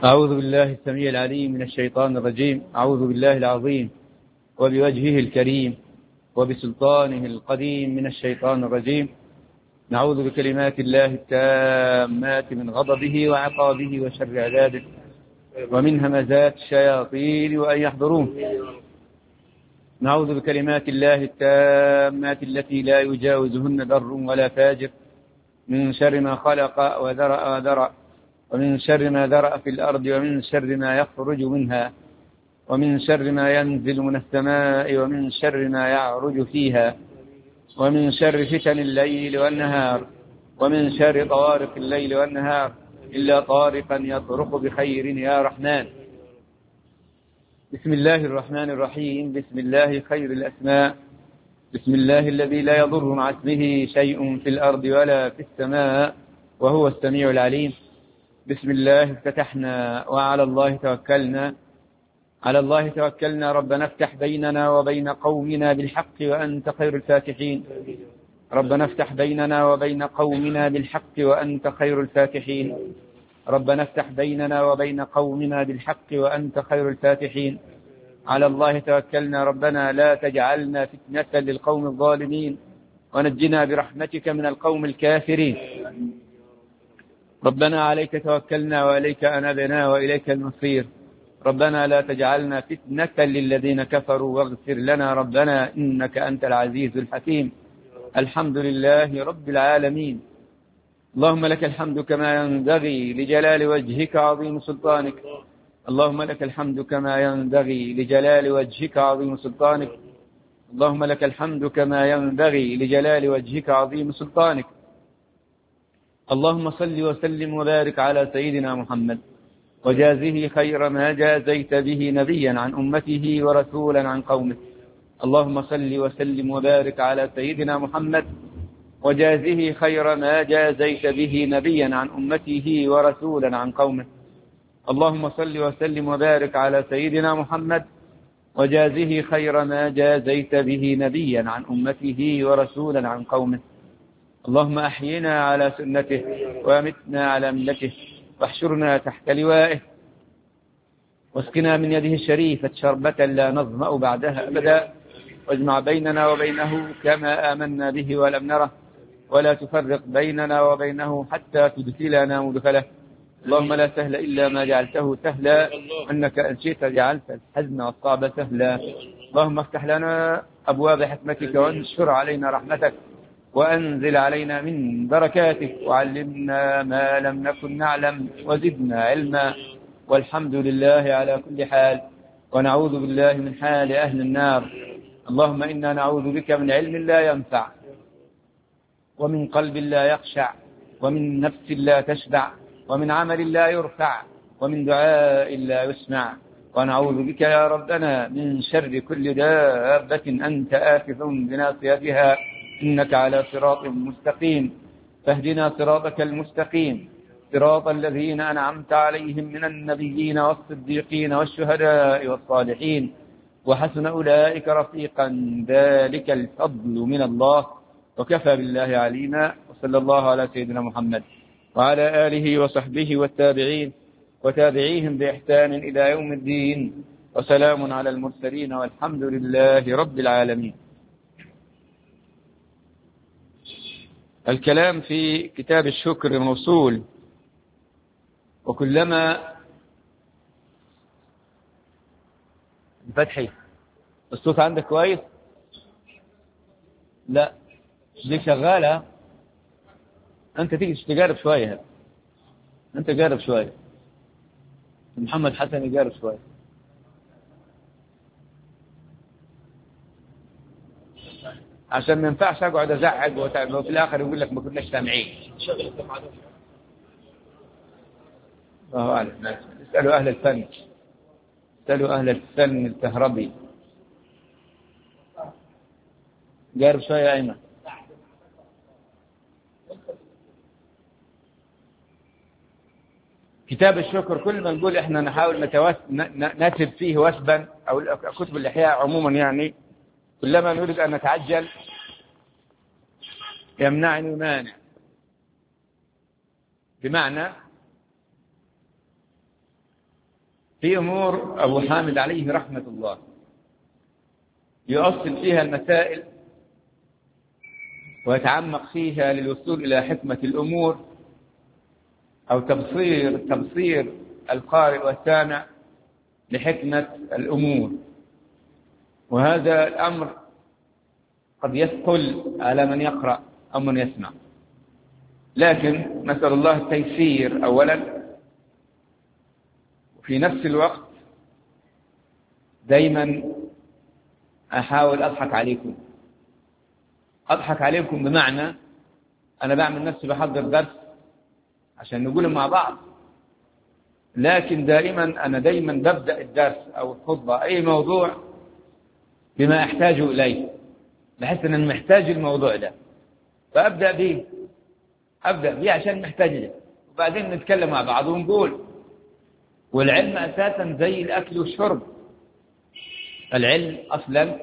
أعوذ بالله السميع العليم من الشيطان الرجيم. أعوذ بالله العظيم وبوجهه الكريم وبسلطانه القديم من الشيطان الرجيم. نعوذ بكلمات الله التامات من غضبه وعقابه وشر عذابه ومن همزات الشياطين وأن يحضرون. نعوذ بكلمات الله التامات التي لا يجاوزهن بر ولا فاجر من شر ما خلق وذرأ ومن شر ما ذرأ في الأرض ومن شر ما يخرج منها ومن شر ما ينزل من السماء ومن شر ما يعرج فيها ومن شر فتن الليل والنهار ومن شر طوارق الليل والنهار إلا طارقا يطرق بخير يا رحمن. بسم الله الرحمن الرحيم. بسم الله خير الأسماء. بسم الله الذي لا يضر مع اسمه شيء في الأرض ولا في السماء وهو السميع العليم. بسم الله افتتحنا وعلى الله توكلنا. على الله توكلنا. ربنا افتح بيننا وبين قومنا بالحق وأنت خير الفاتحين. ربنا افتح بيننا وبين قومنا بالحق وأنت خير الفاتحين. ربنا افتح بيننا وبين قومنا بالحق وأنت خير الفاتحين. على الله توكلنا. ربنا لا تجعلنا فتنة للقوم الظالمين ونجنا برحمتك من القوم الكافرين. ربنا عليك توكلنا وإليك أنبنا وإليك المصير. ربنا لا تجعلنا فتنة للذين كفروا واغفر لنا ربنا إنك أنت العزيز الحكيم. الحمد لله رب العالمين. اللهم لك الحمد كما ينبغي لجلال وجهك عظيم سلطانك. اللهم لك الحمد كما ينبغي لجلال وجهك عظيم سلطانك. اللهم لك الحمد كما ينبغي لجلال وجهك عظيم سلطانك. اللهم صل وسلم وبارك على سيدنا محمد وجازه خير ما جازيت به نبيا عن أمته ورسولا عن قومه. اللهم صل وسلم وبارك على سيدنا محمد وجازه خير ما جازيت به نبيا عن أمته ورسولا عن قومه. اللهم صل وسلم وبارك على سيدنا محمد وجازه خير ما جازيت به نبيا عن أمته ورسولا عن قومه. اللهم أحينا على سنته وامتنا على ملته واحشرنا تحت لوائه واسقنا من يده الشريفة شربة لا نظمأ بعدها أبدا واجمع بيننا وبينه كما آمنا به ولم نره ولا تفرق بيننا وبينه حتى تدخلنا مدخله. اللهم لا سهل إلا ما جعلته سهلا أنك إن شئت جعلت الحزن والصعب سهلا. اللهم افتح لنا أبواب حكمتك وانشر علينا رحمتك وأنزل علينا من بركاتك وعلمنا ما لم نكن نعلم وزدنا علما. والحمد لله على كل حال ونعوذ بالله من حال أهل النار. اللهم إنا نعوذ بك من علم لا ينفع ومن قلب لا يخشع ومن نفس لا تشبع ومن عمل لا يرفع ومن دعاء لا يسمع. ونعوذ بك يا ربنا من شر كل دابة أنت آخذ بناصيتها إنك على صراط مستقيم. فاهدنا صراطك المستقيم صراط الذين أنعمت عليهم من النبيين والصديقين والشهداء والصالحين وحسن أولئك رفيقا. ذلك الفضل من الله وكفى بالله عليما. وصلى الله على سيدنا محمد وعلى آله وصحبه والتابعين وتابعيهم بإحسان إلى يوم الدين. وسلام على المرسلين والحمد لله رب العالمين. الكلام في كتاب الشكر موصول. وكلما فتحي الصوت عندك كويس؟ لا دي شغالة. أنت تيجي تجارب شوية. أنت جارب شوية. محمد حسن يجارب شوية. عشان ما ينفعش أقعد أزعج وفي الآخر يقول لك ما كناش سامعين. الله أعلم. اسألوا أهل الفن. اسألوا أهل الفن الكهربي. جارب شوية يا أيمن. كتاب الشكر كل ما نقول إحنا نحاول نسب فيه وسبا أو كتب الإحياء عموما يعني كلما نريد أن نتعجل يمنعني مانع. بمعنى في أمور أبو حامد عليه رحمة الله يؤصل فيها المسائل ويتعمق فيها للوصول إلى حكمة الأمور أو تبصير القارئ والسامع لحكمة الأمور. وهذا الأمر قد يثقل على من يقرأ أو من يسمع، لكن نسأل الله التيسير أولا، وفي نفس الوقت دايما أحاول أضحك عليكم بمعنى أنا بعمل نفسي بحضر درس عشان نقوله مع بعض، لكن أنا دائما ببدأ الدرس أو الخطبة أي موضوع بما أحتاج إليه، بحس أن أنا محتاج الموضوع ده فأبدأ به عشان محتاج له، وبعدين نتكلم مع بعض ونقول. والعلم أساسا زي الأكل والشرب، العلم أصلا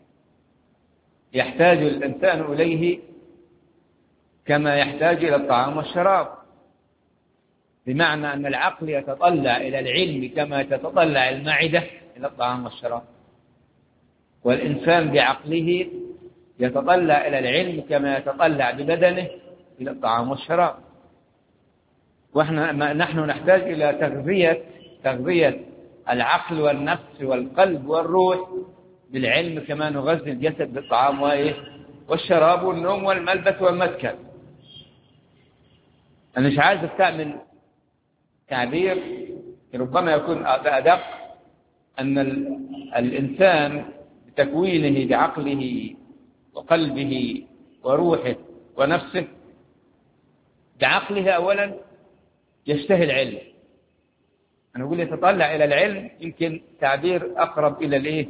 يحتاج الإنسان إليه كما يحتاج إلى الطعام والشراب، بمعنى أن العقل يتطلع إلى العلم كما تتطلع المعدة إلى الطعام والشراب، والإنسان بعقله يتطلع إلى العلم كما يتطلع ببدنه إلى الطعام والشراب. نحن نحتاج إلى تغذية العقل والنفس والقلب والروح بالعلم كما نغذي الجسد بالطعام والشراب والنوم والملبس والمسكن. أنا مش عايز أستعمل تعبير ربما يكون أدق، أن الإنسان بتكوينه بعقله وقلبه وروحه ونفسه، بعقله أولا يشتهي العلم. أنا أقول يتطلع إلى العلم يمكن تعبير أقرب إلى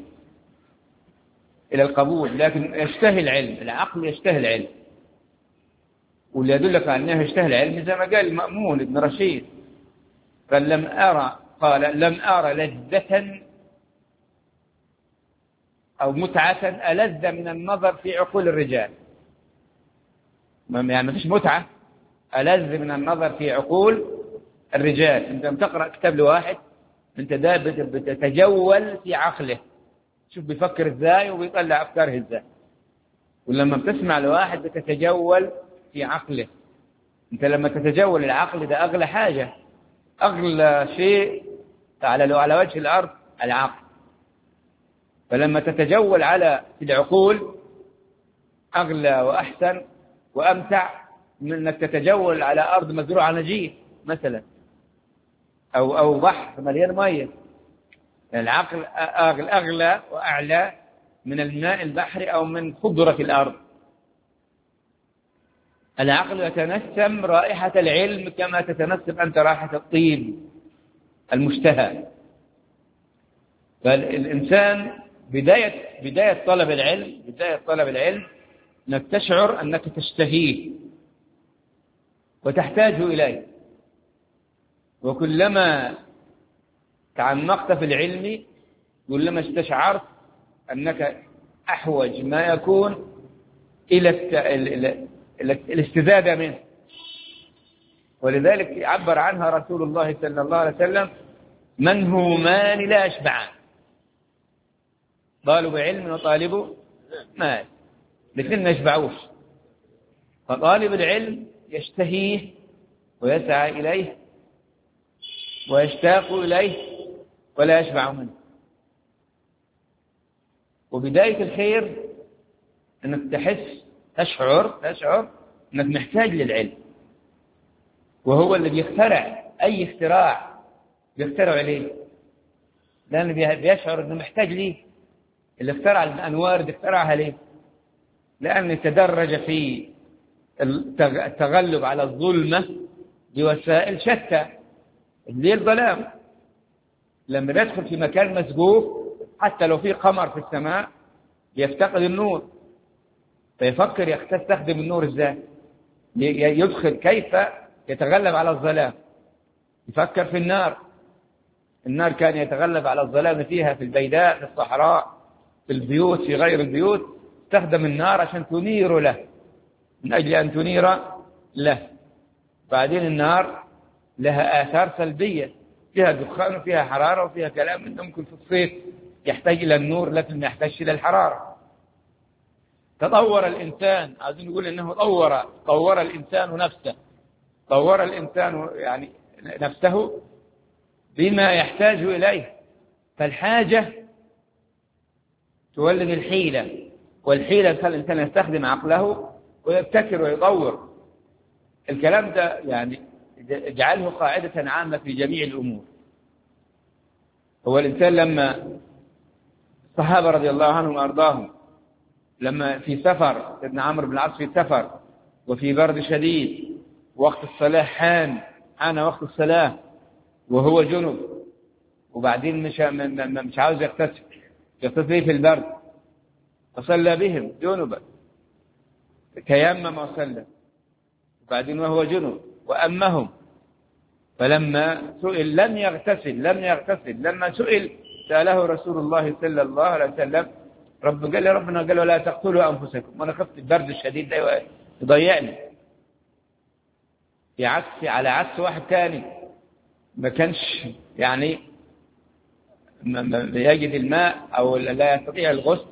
القبول، لكن يشتهي العلم، العقل يشتهي العلم. واللي يدلك على أنه يشتهي العلم زي ما قال المأمون ابن رشيد، قال لم أرى لذة أو متعة ألذ من النظر في عقول الرجال. يعني ما فيش متعة ألذ من النظر في عقول الرجال. أنت لما تقرأ كتاب لواحد أنت ده بتتجول في عقله، شوف بيفكر إزاي وبيطلع أفكاره إزاي. ولما بتسمع لواحد بتتجول في عقله. أنت لما تتجول العقل ده أغلى حاجة، أغلى شيء على وجه الأرض العقل. فلما تتجول في العقول أغلى وأحسن وأمتع من أنك تتجول على أرض مزروعة نجيل مثلا، أو بحر مليان مية. العقل أغلى وأعلى من الماء البحري أو من خضرة الأرض. العقل يتنسم رائحة العلم كما تتنسم أنت رائحة الطيب المشتهى. فالإنسان بداية طلب العلم أنك تشعر أنك تشتهيه وتحتاج إليه، وكلما تعمقت في العلم كلما استشعرت أنك أحوج ما يكون إلى الاستزادة منه. ولذلك عبر عنها رسول الله صلى الله عليه وسلم: منهومان لا يشبعان، طالب علم وطالب مال، الاثنين ما يشبعوش. فطالب العلم يشتهيه ويسعى إليه ويشتاق إليه ولا يشبع منه. وبداية الخير أنك تشعر أنك محتاج للعلم، وهو اللي بيخترع أي اختراع بيخترع عليه، لأنه بيشعر أنه محتاج ليه. اللي اخترع الأنوار دي اخترعها ليه؟ لأنه تدرج في التغلب على الظلمة بوسائل شتى. الليل ظلام، لما يدخل في مكان مسقوف حتى لو في قمر في السماء يفتقد النور، فيفكر يستخدم النور ازاي، يدخل كيف يتغلب على الظلام. يفكر في النار كان يتغلب على الظلام فيها، في البيداء، في الصحراء، في البيوت، في غير البيوت، استخدم النار عشان تنير له، من أجل أن تنير له. بعدين النار لها آثار سلبية فيها دخان وفيها حرارة وفيها كلام. إنه ممكن في الصيف يحتاج إلى النور لكن ما يحتاج إلى الحرارة. تطور الإنسان، عايزين نقول إنه طور الإنسان نفسه، طور الإنسان يعني نفسه بما يحتاج إليه. فالحاجة تولد الحيلة، والحيلة تخلي الإنسان يستخدم عقله ويبتكر ويطور. الكلام ده يعني اجعله قاعدة عامة في جميع الأمور. هو الإنسان لما الصحابة رضي الله عنهم وأرضاهم لما في سفر، ابن عمرو بن العاص في سفر وفي برد شديد، وقت الصلاة حان وقت الصلاة وهو جنب، وبعدين مش عاوز يغتسل في البرد، فصلى بهم جنبا، تيمم وصلى، وبعدين وهو جنب وأمهم. فلما سئل لم يغتسل. لما سأله رسول الله صلى الله عليه وسلم ربنا قال لا تقتلوا أنفسكم، وأنا خفت البرد الشديد ده يضيعني. على عكس واحد ثاني ما كانش يعني يجد الماء أو لا يستطيع الغسل،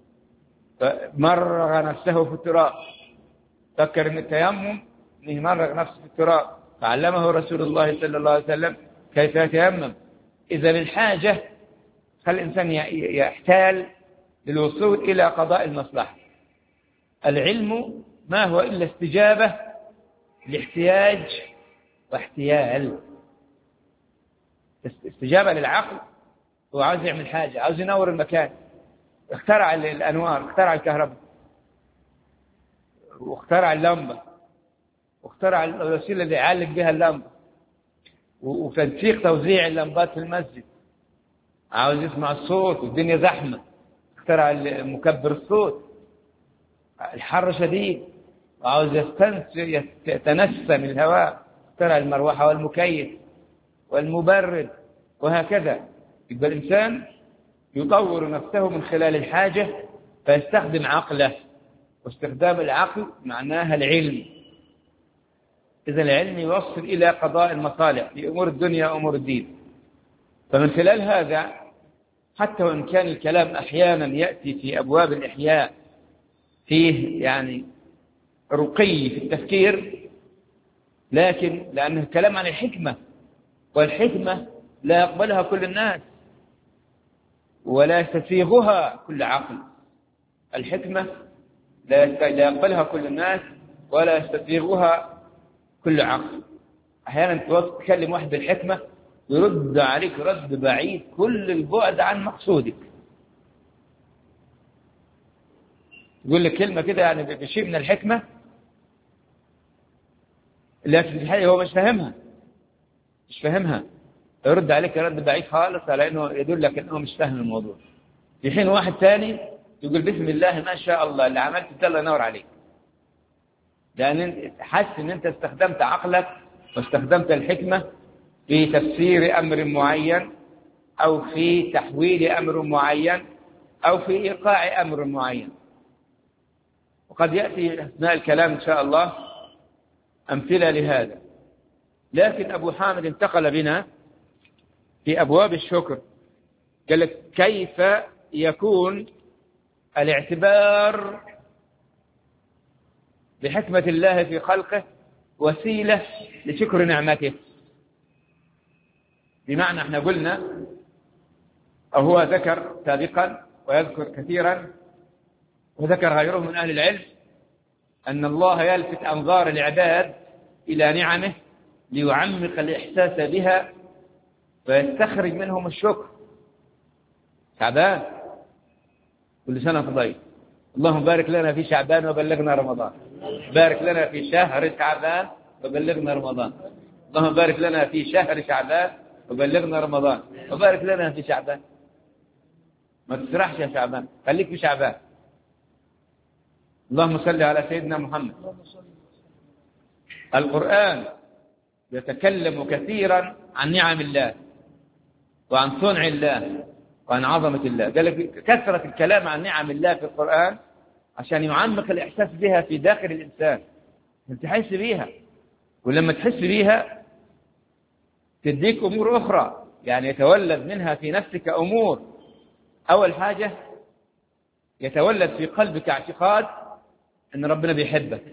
مرغ نفسه في التراب، فكر ان التيمم انه يمرغ نفسه في التراب، فعلمه رسول الله صلى الله عليه وسلم كيف يتيمم. إذا الحاجة خلي الإنسان يحتال للوصول إلى قضاء المصلحة. العلم ما هو إلا استجابة لاحتياج واحتيال. استجابة للعقل، هو عاوز يعمل حاجة، عاوز ينور المكان، اخترع الأنوار، اخترع الكهرباء، واخترع اللمبة، واخترع الوسيلة اللي يعالج بها اللمبة، وتنسيق توزيع اللمبات في المسجد، عاوز يسمع الصوت والدنيا زحمة، اخترع مكبر الصوت، الحر شديد وعاوز يتنسم الهواء، اخترع المروحة والمكيف والمبرد، وهكذا. يبقى الإنسان يطور نفسه من خلال الحاجة فيستخدم عقله، واستخدام العقل معناها العلم. إذا العلم يوصل إلى قضاء المصالح في أمور الدنيا وأمور الدين. فمن خلال هذا حتى وإن كان الكلام أحيانا يأتي في أبواب الإحياء فيه يعني رقي في التفكير، لكن لأنه الكلام عن الحكمة، والحكمة لا يقبلها كل الناس ولا يستسيغها كل عقل. الحكمة لا يقبلها كل الناس ولا يستسيغها كل عقل. أحيانا تكلم واحد بالحكمة يرد عليك رد بعيد كل البعد عن مقصودك، يقول لك كلمة كده يعني بشيء من الحكمة، لكن في الحقيقة هو مش فاهمها، يرد عليك رد بعيد خالص على انه يدلك انه مش فاهم الموضوع. في حين واحد ثاني يقول بسم الله ما شاء الله اللي عملت ده الله ينور عليك، لان حاسس ان انت استخدمت عقلك واستخدمت الحكمة في تفسير امر معين، او في تحويل امر معين، او في ايقاع امر معين. وقد ياتي اثناء الكلام ان شاء الله امثله لهذا. لكن ابو حامد انتقل بنا في أبواب الشكر، قال لك كيف يكون الاعتبار بحكمة الله في خلقه وسيلة لشكر نعمته. بمعنى احنا قلنا أو هو ذكر سابقا ويذكر كثيرا وذكر غيره من أهل العلم أن الله يلفت أنظار العباد إلى نعمه ليعمق الإحساس بها فيستخرج منهم الشكر. شعبان كل سنة طيب، اللهم بارك لنا في شعبان وبلغنا رمضان، بارك لنا في شهر شعبان وبلغنا رمضان، اللهم بارك لنا في شهر شعبان وبلغنا رمضان، وبارك لنا في شعبان. ما تسرحش يا شعبان، خليك في شعبان. اللهم صل على سيدنا محمد. القرآن يتكلم كثيرا عن نعم الله وعن صنع الله وعن عظمة الله. قال لك كثرة الكلام عن نعم الله في القرآن عشان يعمق الإحساس بها في داخل الإنسان، تحس بيها، ولما تحس بيها تديك أمور أخرى، يعني يتولد منها في نفسك أمور. أول حاجة يتولد في قلبك اعتقاد أن ربنا بيحبك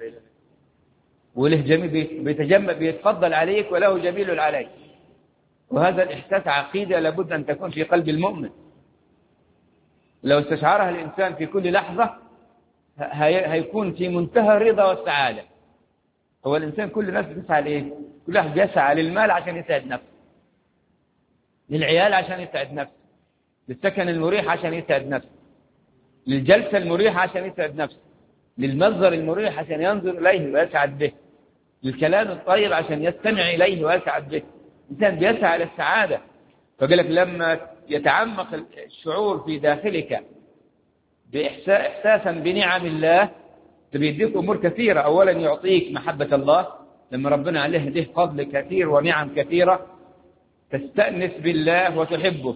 وله جميل، بيتفضل عليك وله جميل عليك. وهذا الإحساس عقيدة لابد أن تكون في قلب المؤمن، لو استشعرها الإنسان في كل لحظة هيكون في منتهى الرضا والسعادة. هو الإنسان كل نفس بيسعى لإيه؟ كل واحد يسعى للمال عشان يسعد نفسه، للعيال عشان يسعد نفسه، للسكن المريح عشان يسعد نفسه، للجلسة المريحة عشان يسعد نفسه، للمنظر المريح عشان ينظر إليه ويسعد به، للكلام الطيب عشان يستمع إليه ويسعد به. الإنسان بيسعى للسعادة. فقال لك لما يتعمق الشعور في داخلك إحساسا بنعم الله بيديك أمور كثيرة. أولا يعطيك محبة الله، لما ربنا عليه له فضل كثير ونعم كثيرة تستأنس بالله وتحبه.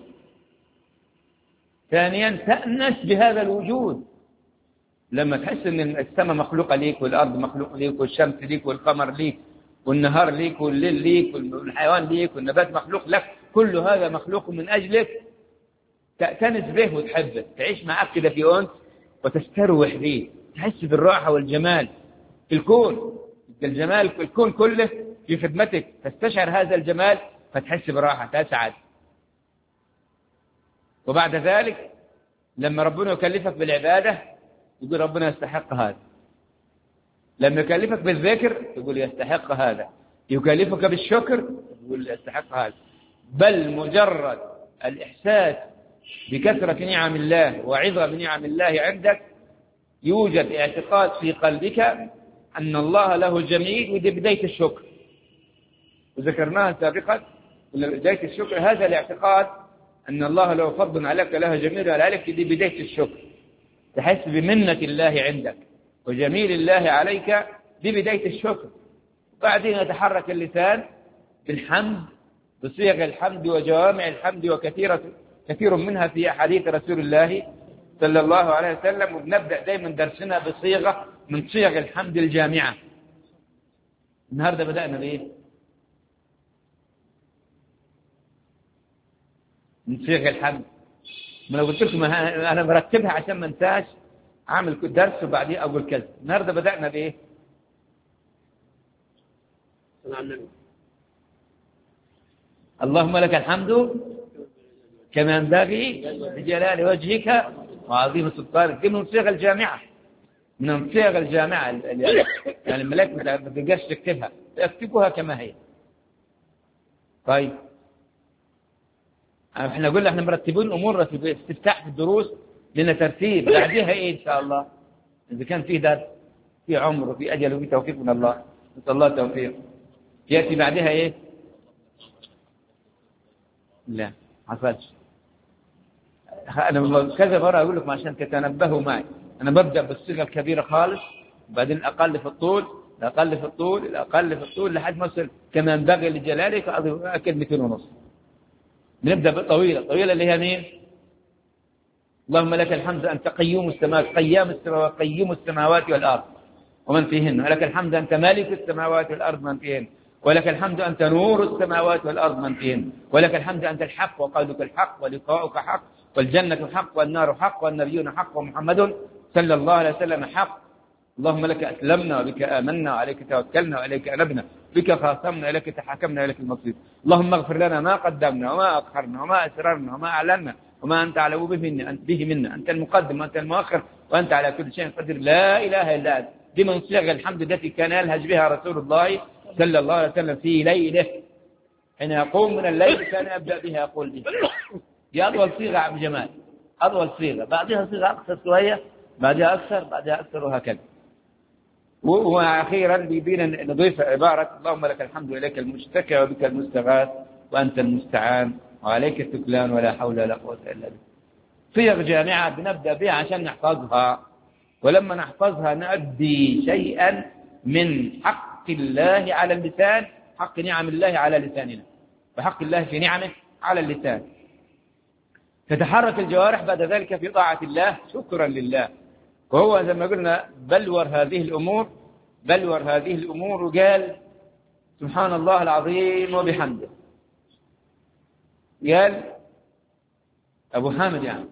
ثانيا تأنس بهذا الوجود، لما تحس أن السماء مخلوقة ليك والأرض مخلوقة ليك والشمس ليك والقمر ليك والنهار ليك والليل ليك والحيوان ليك والنبات مخلوق لك، كل هذا مخلوق من أجلك، تأتنس به وتحبه، تعيش معك كده في أنس وتستروح به، تحس بالراحة والجمال في الكون. الجمال في الكون كله في خدمتك، تستشعر هذا الجمال فتحس براحة، تسعد. وبعد ذلك لما ربنا يكلفك بالعبادة يقول ربنا يستحق هذا، لما يكلفك بالذكر يقول يستحق هذا، يكلفك بالشكر يقول يستحق هذا. بل مجرد الإحساس بكثرة نعم الله وعظم نعم الله عندك يوجد اعتقاد في قلبك أن الله له جميل، ودي بداية الشكر، وذكرناها سابقا. بداية الشكر هذا الاعتقاد أن الله له فضل عليك له جميل عليك، دي بداية الشكر، تحس بمنة الله عندك وجميل الله عليك، دي بداية الشكر. وبعدين يتحرك اللسان بالحمد بصيغ الحمد وجوامع الحمد، كثير منها في أحاديث رسول الله صلى الله عليه وسلم. وبنبدأ دائما درسنا بصيغة من صيغ الحمد الجامعة. النهاردة بدأنا بإيه؟ من صيغ الحمد. ما لو قلت لكم أنا مرتبها عشان ما انساش، أعمل درس وبعدين أقول كذا. النهاردة بدأنا بإيه؟ اللهم لك الحمد كما ينبغي لجلال وجهك وعظيم سلطانك. دي من صيغ الجامعة، من صيغ الجامعة. يعني الملائكة ما تقدرش تكتبها، اكتبوها كما هي. طيب احنا قلنا احنا مرتبين امورنا في استفتاح في الدروس، لنا ترتيب. بعدها ايه ان شاء الله؟ اذا كان في درس في عمر وفي اجل وفي توفيق من الله، نسال الله التوفيق، ياتي بعدها ايه؟ لا حصلش. انا كذا مره اقول لكم عشان تتنبهوا معي. انا ببدا بالصيغه الكبيره خالص، وبعدين اقل في الطول، الاقل في الطول، الاقل في الطول، لحد ما اصل كما ينبغي لجلالك كلمتين ونص. بنبدا بالطويله، الطويله اللي هي مين؟ اللهم لك الحمد انت قيوم السماوات، قيوم السماوات والارض ومن فيهن، ولك الحمد انت مالك السماوات والارض من فيهن، ولك الحمد أنت نور السماوات والأرض من فيهن، ولك الحمد أنت الحق وقولك الحق ولقاؤك حق والجنة حق والنار حق والنبيون حق ومحمد صلى الله عليه وسلم حق. اللهم لك أسلمنا وبك آمنا وعليك توكلنا وإليك أنبنا، بك خاصمنا إليك تحاكمنا إليك المصير. اللهم اغفر لنا ما قدمنا وما أخرنا وما أسررنا وما أعلنا وما أنت على به منا، أنت المقدم وأنت المؤخر وأنت على كل شيء قدير، لا إله إلا أنت. دي من صيغ الحمد التي كان يلهج بها رسول الله صلى الله عليه وسلم في ليله، حين يقوم من الليل كان يبدأ بها يقول بها. دي أطول صيغة عم جمال، أطول صيغة، بعدها صيغة أقصر شوية، بعدها أكثر، بعدها أكثر، وهكذا. وأخيرا بيبينا نضيف عبارة اللهم لك الحمد وإليك المشتكى وبك المستغاث وأنت المستعان وعليك التكلان ولا حول ولا قوة إلا بك. صيغ جامعة بنبدأ بها عشان نحفظها، ولما نحفظها نؤدي شيئا من حق الله على اللسان، حق نعم الله على لساننا، وحق الله في نعمه على اللسان. تتحرك الجوارح بعد ذلك في طاعة الله شكرا لله. وهو زي ما قلنا بلور هذه الأمور، وقال سبحان الله العظيم وبحمده قال أبو حامد يعني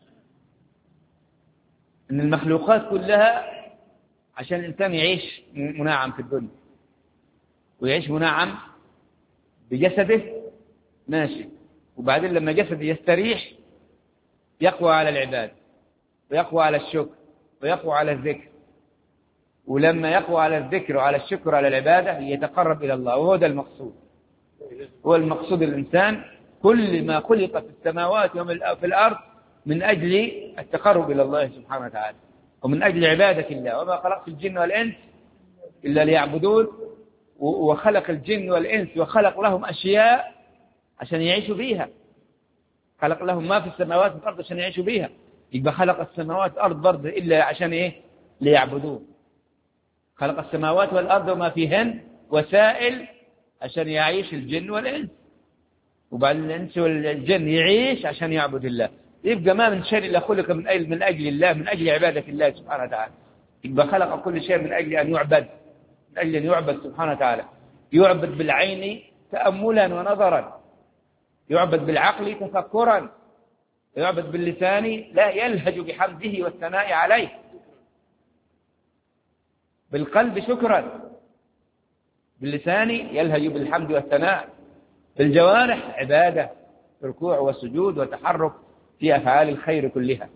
إن المخلوقات كلها عشان الإنسان يعيش منعم في الدنيا ويعيش منعم بجسده ماشي، وبعدين لما جسده يستريح يقوى على العبادة ويقوى على الشكر ويقوى على الذكر، ولما يقوى على الذكر وعلى الشكر وعلى العبادة يتقرب إلى الله، وهو ده المقصود. هو المقصود الإنسان كل ما خلق في السماوات وفي الأرض من أجل التقرب إلى الله سبحانه وتعالى ومن أجل عبادة الله. وما خلقت الجن والإنس إلا ليعبدون، وخلق الجن والإنس وخلق لهم أشياء عشان يعيشوا بيها، خلق لهم ما في السماوات والأرض عشان يعيشوا بيها. يبقى خلق السماوات والأرض برضه إلا عشان إيه؟ ليعبدون. خلق السماوات والأرض وما فيهن وسائل عشان يعيش الجن والإنس، وبعد الإنس والجن يعيش عشان يعبد الله. يبقى ما من شيء إلا خلق من أجل الله، من أجل عبادة الله سبحانه وتعالى. يبقى خلق كل شيء من أجل أن يعبد، من أجل أن يعبد سبحانه وتعالى. يعبد بالعين تأملا ونظرا، يعبد بالعقل تفكرا، يعبد باللسان لا يلهج بحمده والثناء عليه، بالقلب شكرا، باللسان يلهج بالحمد والثناء، بالجوارح عبادة، ركوع وسجود وتحرك في أفعال الخير كلها.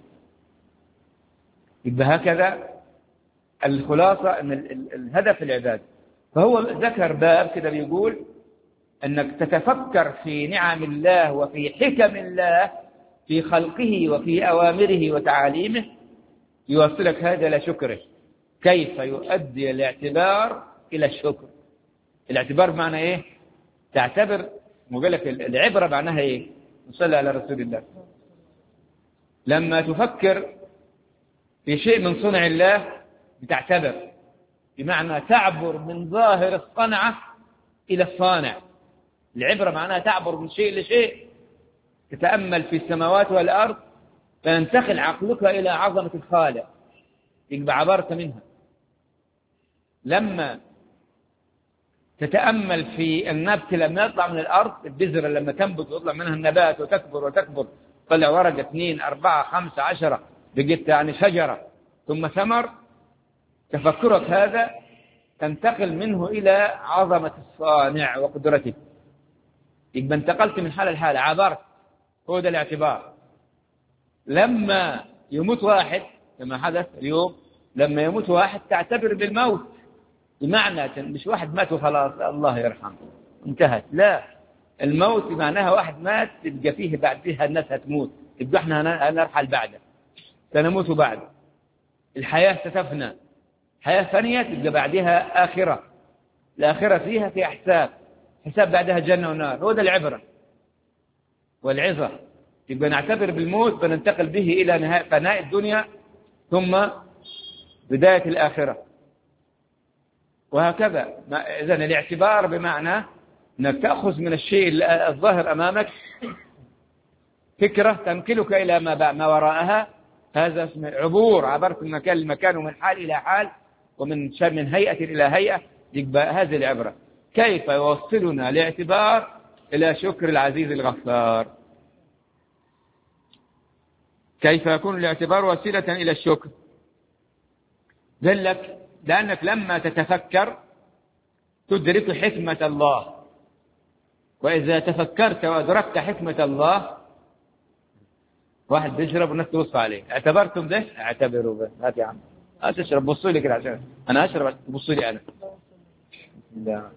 يبقى هكذا الخلاصة أن الهدف العبادة. فهو ذكر باب كده بيقول أنك تتفكر في نعم الله وفي حكم الله في خلقه وفي أوامره وتعاليمه، يوصلك هذا إلى شكره. كيف يؤدي الاعتبار إلى الشكر؟ الاعتبار معنى إيه؟ تعتبر، مقالك العبرة معناها إيه؟ نصلي على رسول الله. لما تفكر في شيء من صنع الله بتعتبر، بمعنى تعبر من ظاهر الصنعة إلى الصانع. العبرة معناها تعبر من شيء لشيء، تتأمل في السماوات والأرض فينتقل عقلك إلى عظمة الخالق، يبقى عبرت منها. لما تتأمل في النبت لما يطلع من الأرض، البذرة لما تنبت ويطلع منها النبات وتكبر وتكبر، طلع ورقة 2 4 5 10 بقيت يعني شجرة ثم ثمر، تفكرك هذا تنتقل منه إلى عظمة الصانع وقدرته، يبقى انتقلت من حالة لحالة، عبرت. هو ده الاعتبار. لما يموت واحد كما حدث اليوم، لما يموت واحد تعتبر بالموت، بمعنى مش واحد مات وخلاص الله يرحمه انتهت، لا، الموت معناها واحد مات تبقى فيه بعدها الناس هتموت، يبقى احنا هنرحل بعده، سنموت بعد. الحياة ستفنى، حياة ثانية تبقى بعدها آخرة، الآخرة فيها في حساب بعدها جنة ونار. هو ده العبرة والعظة. يبقى نعتبر بالموت فننتقل به إلى فناء الدنيا ثم بداية الآخرة، وهكذا. إذن الاعتبار بمعنى أنك تأخذ من الشيء الظاهر أمامك فكرة تنقلك إلى ما وراءها، هذا اسمه عبور، عبرت من مكان لمكان ومن حال إلى حال ومن هيئة إلى هيئة. يبقى هذه العبرة. كيف يوصلنا الاعتبار إلى شكر العزيز الغفار؟ كيف يكون الاعتبار وسيلة إلى الشكر؟ ذلك لأنك لما تتفكر تدرك حكمة الله، وإذا تفكرت وأدركت حكمة الله، واحد بيشرب والناس تبص عليه، اعتبرتم ده؟ اعتبروا به. هات يا عم، هات اشرب، بصوا لي كده عشان أنا أشرب، بصوا لي أنا. لا.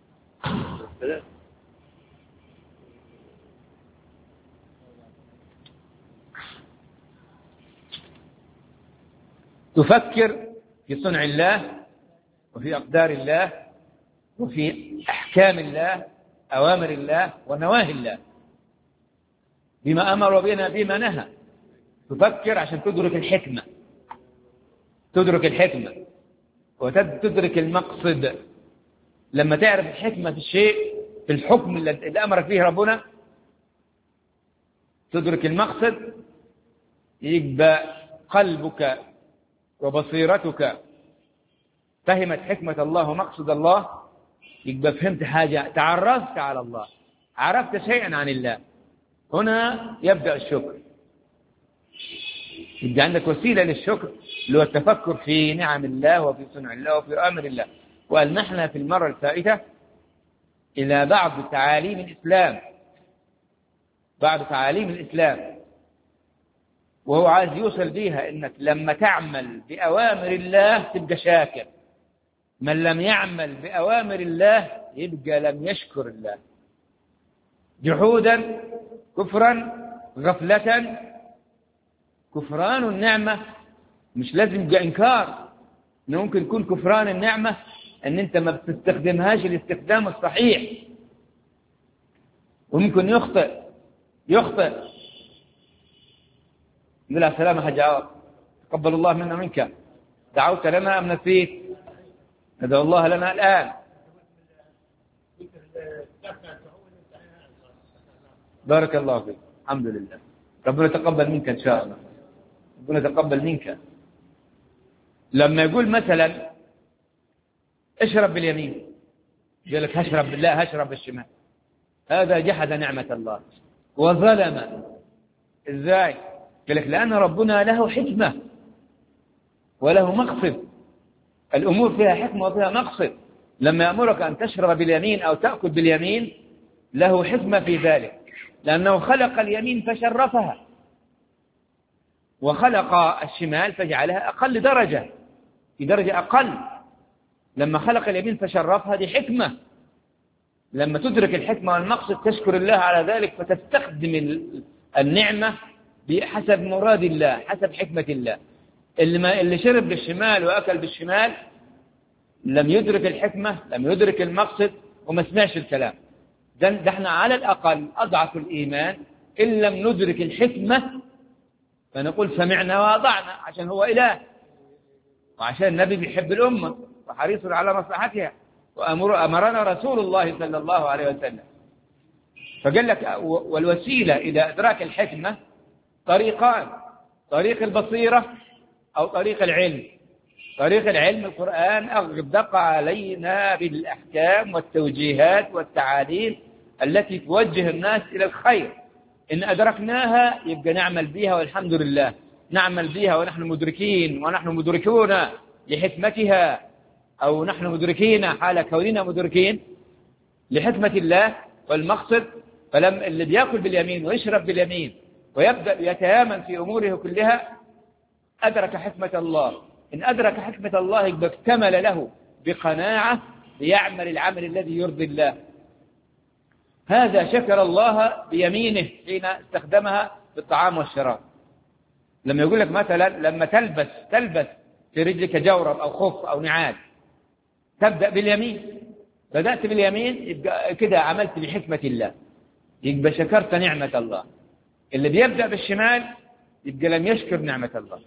تفكر في صنع الله وفي أقدار الله وفي أحكام الله، أوامر الله ونواهي الله، بما أمر وبنا بما نهى. تفكر عشان تدرك الحكمة، تدرك الحكمة وتدرك المقصد. لما تعرف الحكمة في الشيء، في الحكم اللي أمرك فيه ربنا، تدرك المقصد، يبقى قلبك وبصيرتك فهمت حكمة الله ومقصد الله، يبقى فهمت حاجة، تعرفت على الله، عرفت شيئا عن الله. هنا يبدأ الشكر. يبقى عندك وسيلة للشكر اللي هو التفكر في نعم الله وفي صنع الله وفي أمر الله. وألمحنا في المرة الفائتة إلى بعض تعاليم الإسلام، بعض تعاليم الإسلام، وهو عايز يوصل بيها إنك لما تعمل بأوامر الله تبقى شاكر، من لم يعمل بأوامر الله يبقى لم يشكر الله، جحودا كفرا غفلة. كفران النعمة مش لازم يبقى إنكار، إنه ممكن يكون كفران النعمة إن أنت ما بتستخدمهاش الاستخدام الصحيح، وممكن يخطئ. نقول على السلامة حاج عوض، تقبل الله منا منك، دعوت لنا أم نسيت؟ ندعو الله لنا الآن. بارك الله فيك، الحمد لله، ربنا يتقبل منك إن شاء الله، ربنا يتقبل منك. لما يقول مثلا اشرب باليمين، يقول لك هشرب بالله، هشرب بالشمال، هذا جحد نعمة الله وظلم. ازاي؟ قال لك لأن ربنا له حكمة وله مقصد، الأمور فيها حكمة وفيها مقصد. لما يأمرك أن تشرب باليمين أو تأكل باليمين له حكمة في ذلك، لأنه خلق اليمين فشرفها، وخلق الشمال فجعلها أقل درجة، في درجة أقل. لما خلق اليمين فشرفها دي حكمة. لما تدرك الحكمة والمقصد تشكر الله على ذلك، فتستخدم النعمة بحسب مراد الله، حسب حكمة الله. اللي شرب بالشمال وأكل بالشمال لم يدرك الحكمة، لم يدرك المقصد، وما سمعش الكلام. ده احنا على الأقل أضعف الإيمان إن لم ندرك الحكمة فنقول سمعنا وأطعنا، عشان هو إله، وعشان النبي بيحب الأمة وحريص على مصلحتها، وأمرنا رسول الله صلى الله عليه وسلم. فقال لك والوسيلة إلى إدراك الحكمة طريقان، طريق البصيرة أو طريق العلم. طريق العلم القرآن أغدق علينا بالأحكام والتوجيهات والتعاليم التي توجه الناس إلى الخير، إن أدركناها يبقى نعمل بها والحمد لله، نعمل بها ونحن مدركين ونحن مدركون لحكمتها، أو نحن مدركين حال كوننا مدركين لحكمة الله والمقصد. اللي بيأكل باليمين ويشرب باليمين ويبدأ يتيامن في أموره كلها أدرك حكمة الله. إن أدرك حكمة الله يبقى اكتمل له بقناعة ليعمل العمل الذي يرضي الله. هذا شكر الله بيمينه حين استخدمها في الطعام والشراب. لما يقول لك مثلا لما تلبس في رجلك جورب أو خف أو نعال، تبدأ باليمين، بدأت باليمين يبقى كده عملت بحكمة الله، يبقى شكرت نعمة الله. اللي بيبدأ بالشمال يبقى لم يشكر نعمة الله،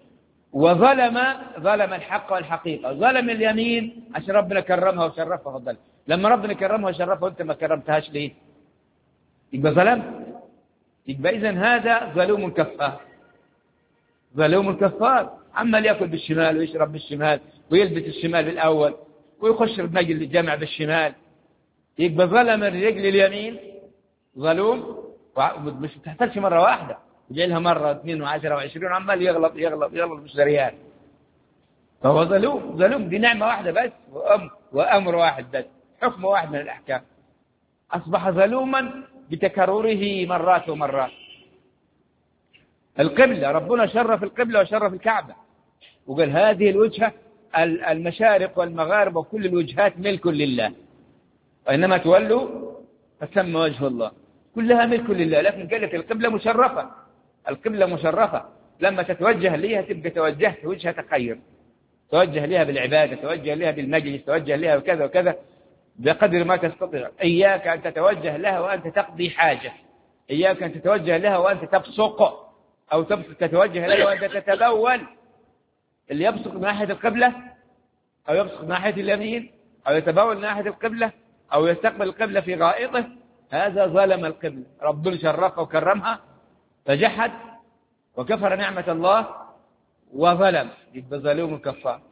ظلم الحق والحقيقة، ظلم اليمين عشان ربنا كرمها وشرفها. فضل لما ربنا كرمها وشرفها وانت ما كرمتهاش ليه؟ يبقى ظلمت. يبقى إذن هذا ظلوم كفار، ظلوم كفار، عمال يأكل بالشمال ويشرب بالشمال ويلبس الشمال بالأول ويخش المجل الجامع بالشمال، يبقى ظلم الرجل اليمين ظلوم. مش بتحتاجش مرة واحدة، يجي لها مرة 2 و10 و20 عمال يغلط بالشريان، فهو ظلوم. دي نعمة واحدة بس وأمر واحد بس، حكم واحد من الأحكام، أصبح ظلوما بتكرره مرات ومرات. القبلة، ربنا شرف القبلة وشرف الكعبة وقال هذه الوجهة المشارق والمغارب وكل الوجهات ملك لله، وإنما تولوا فثم وجه الله، كلها ملك لله. لكن قال لك القبلة مشرفة، لما تتوجه ليها تبقى توجهت وجهة خير، توجه لها بالعبادة، توجه لها بالمجلس، توجه لها وكذا وكذا بقدر ما تستطيع. إياك أن تتوجه لها وأنت تقضي حاجة، إياك أن تتوجه لها وأنت تبصق أو تتوجه لها وأنت تتبول. اللي يبصق ناحية القبلة أو يبصق ناحية اليمين أو يتبول ناحية القبلة أو يستقبل القبلة في غائطه، هذا ظلم القبلة. ربنا شرفها وكرمها فجحد وكفر نعمة الله وظلم، يبقى ظلوم كفار.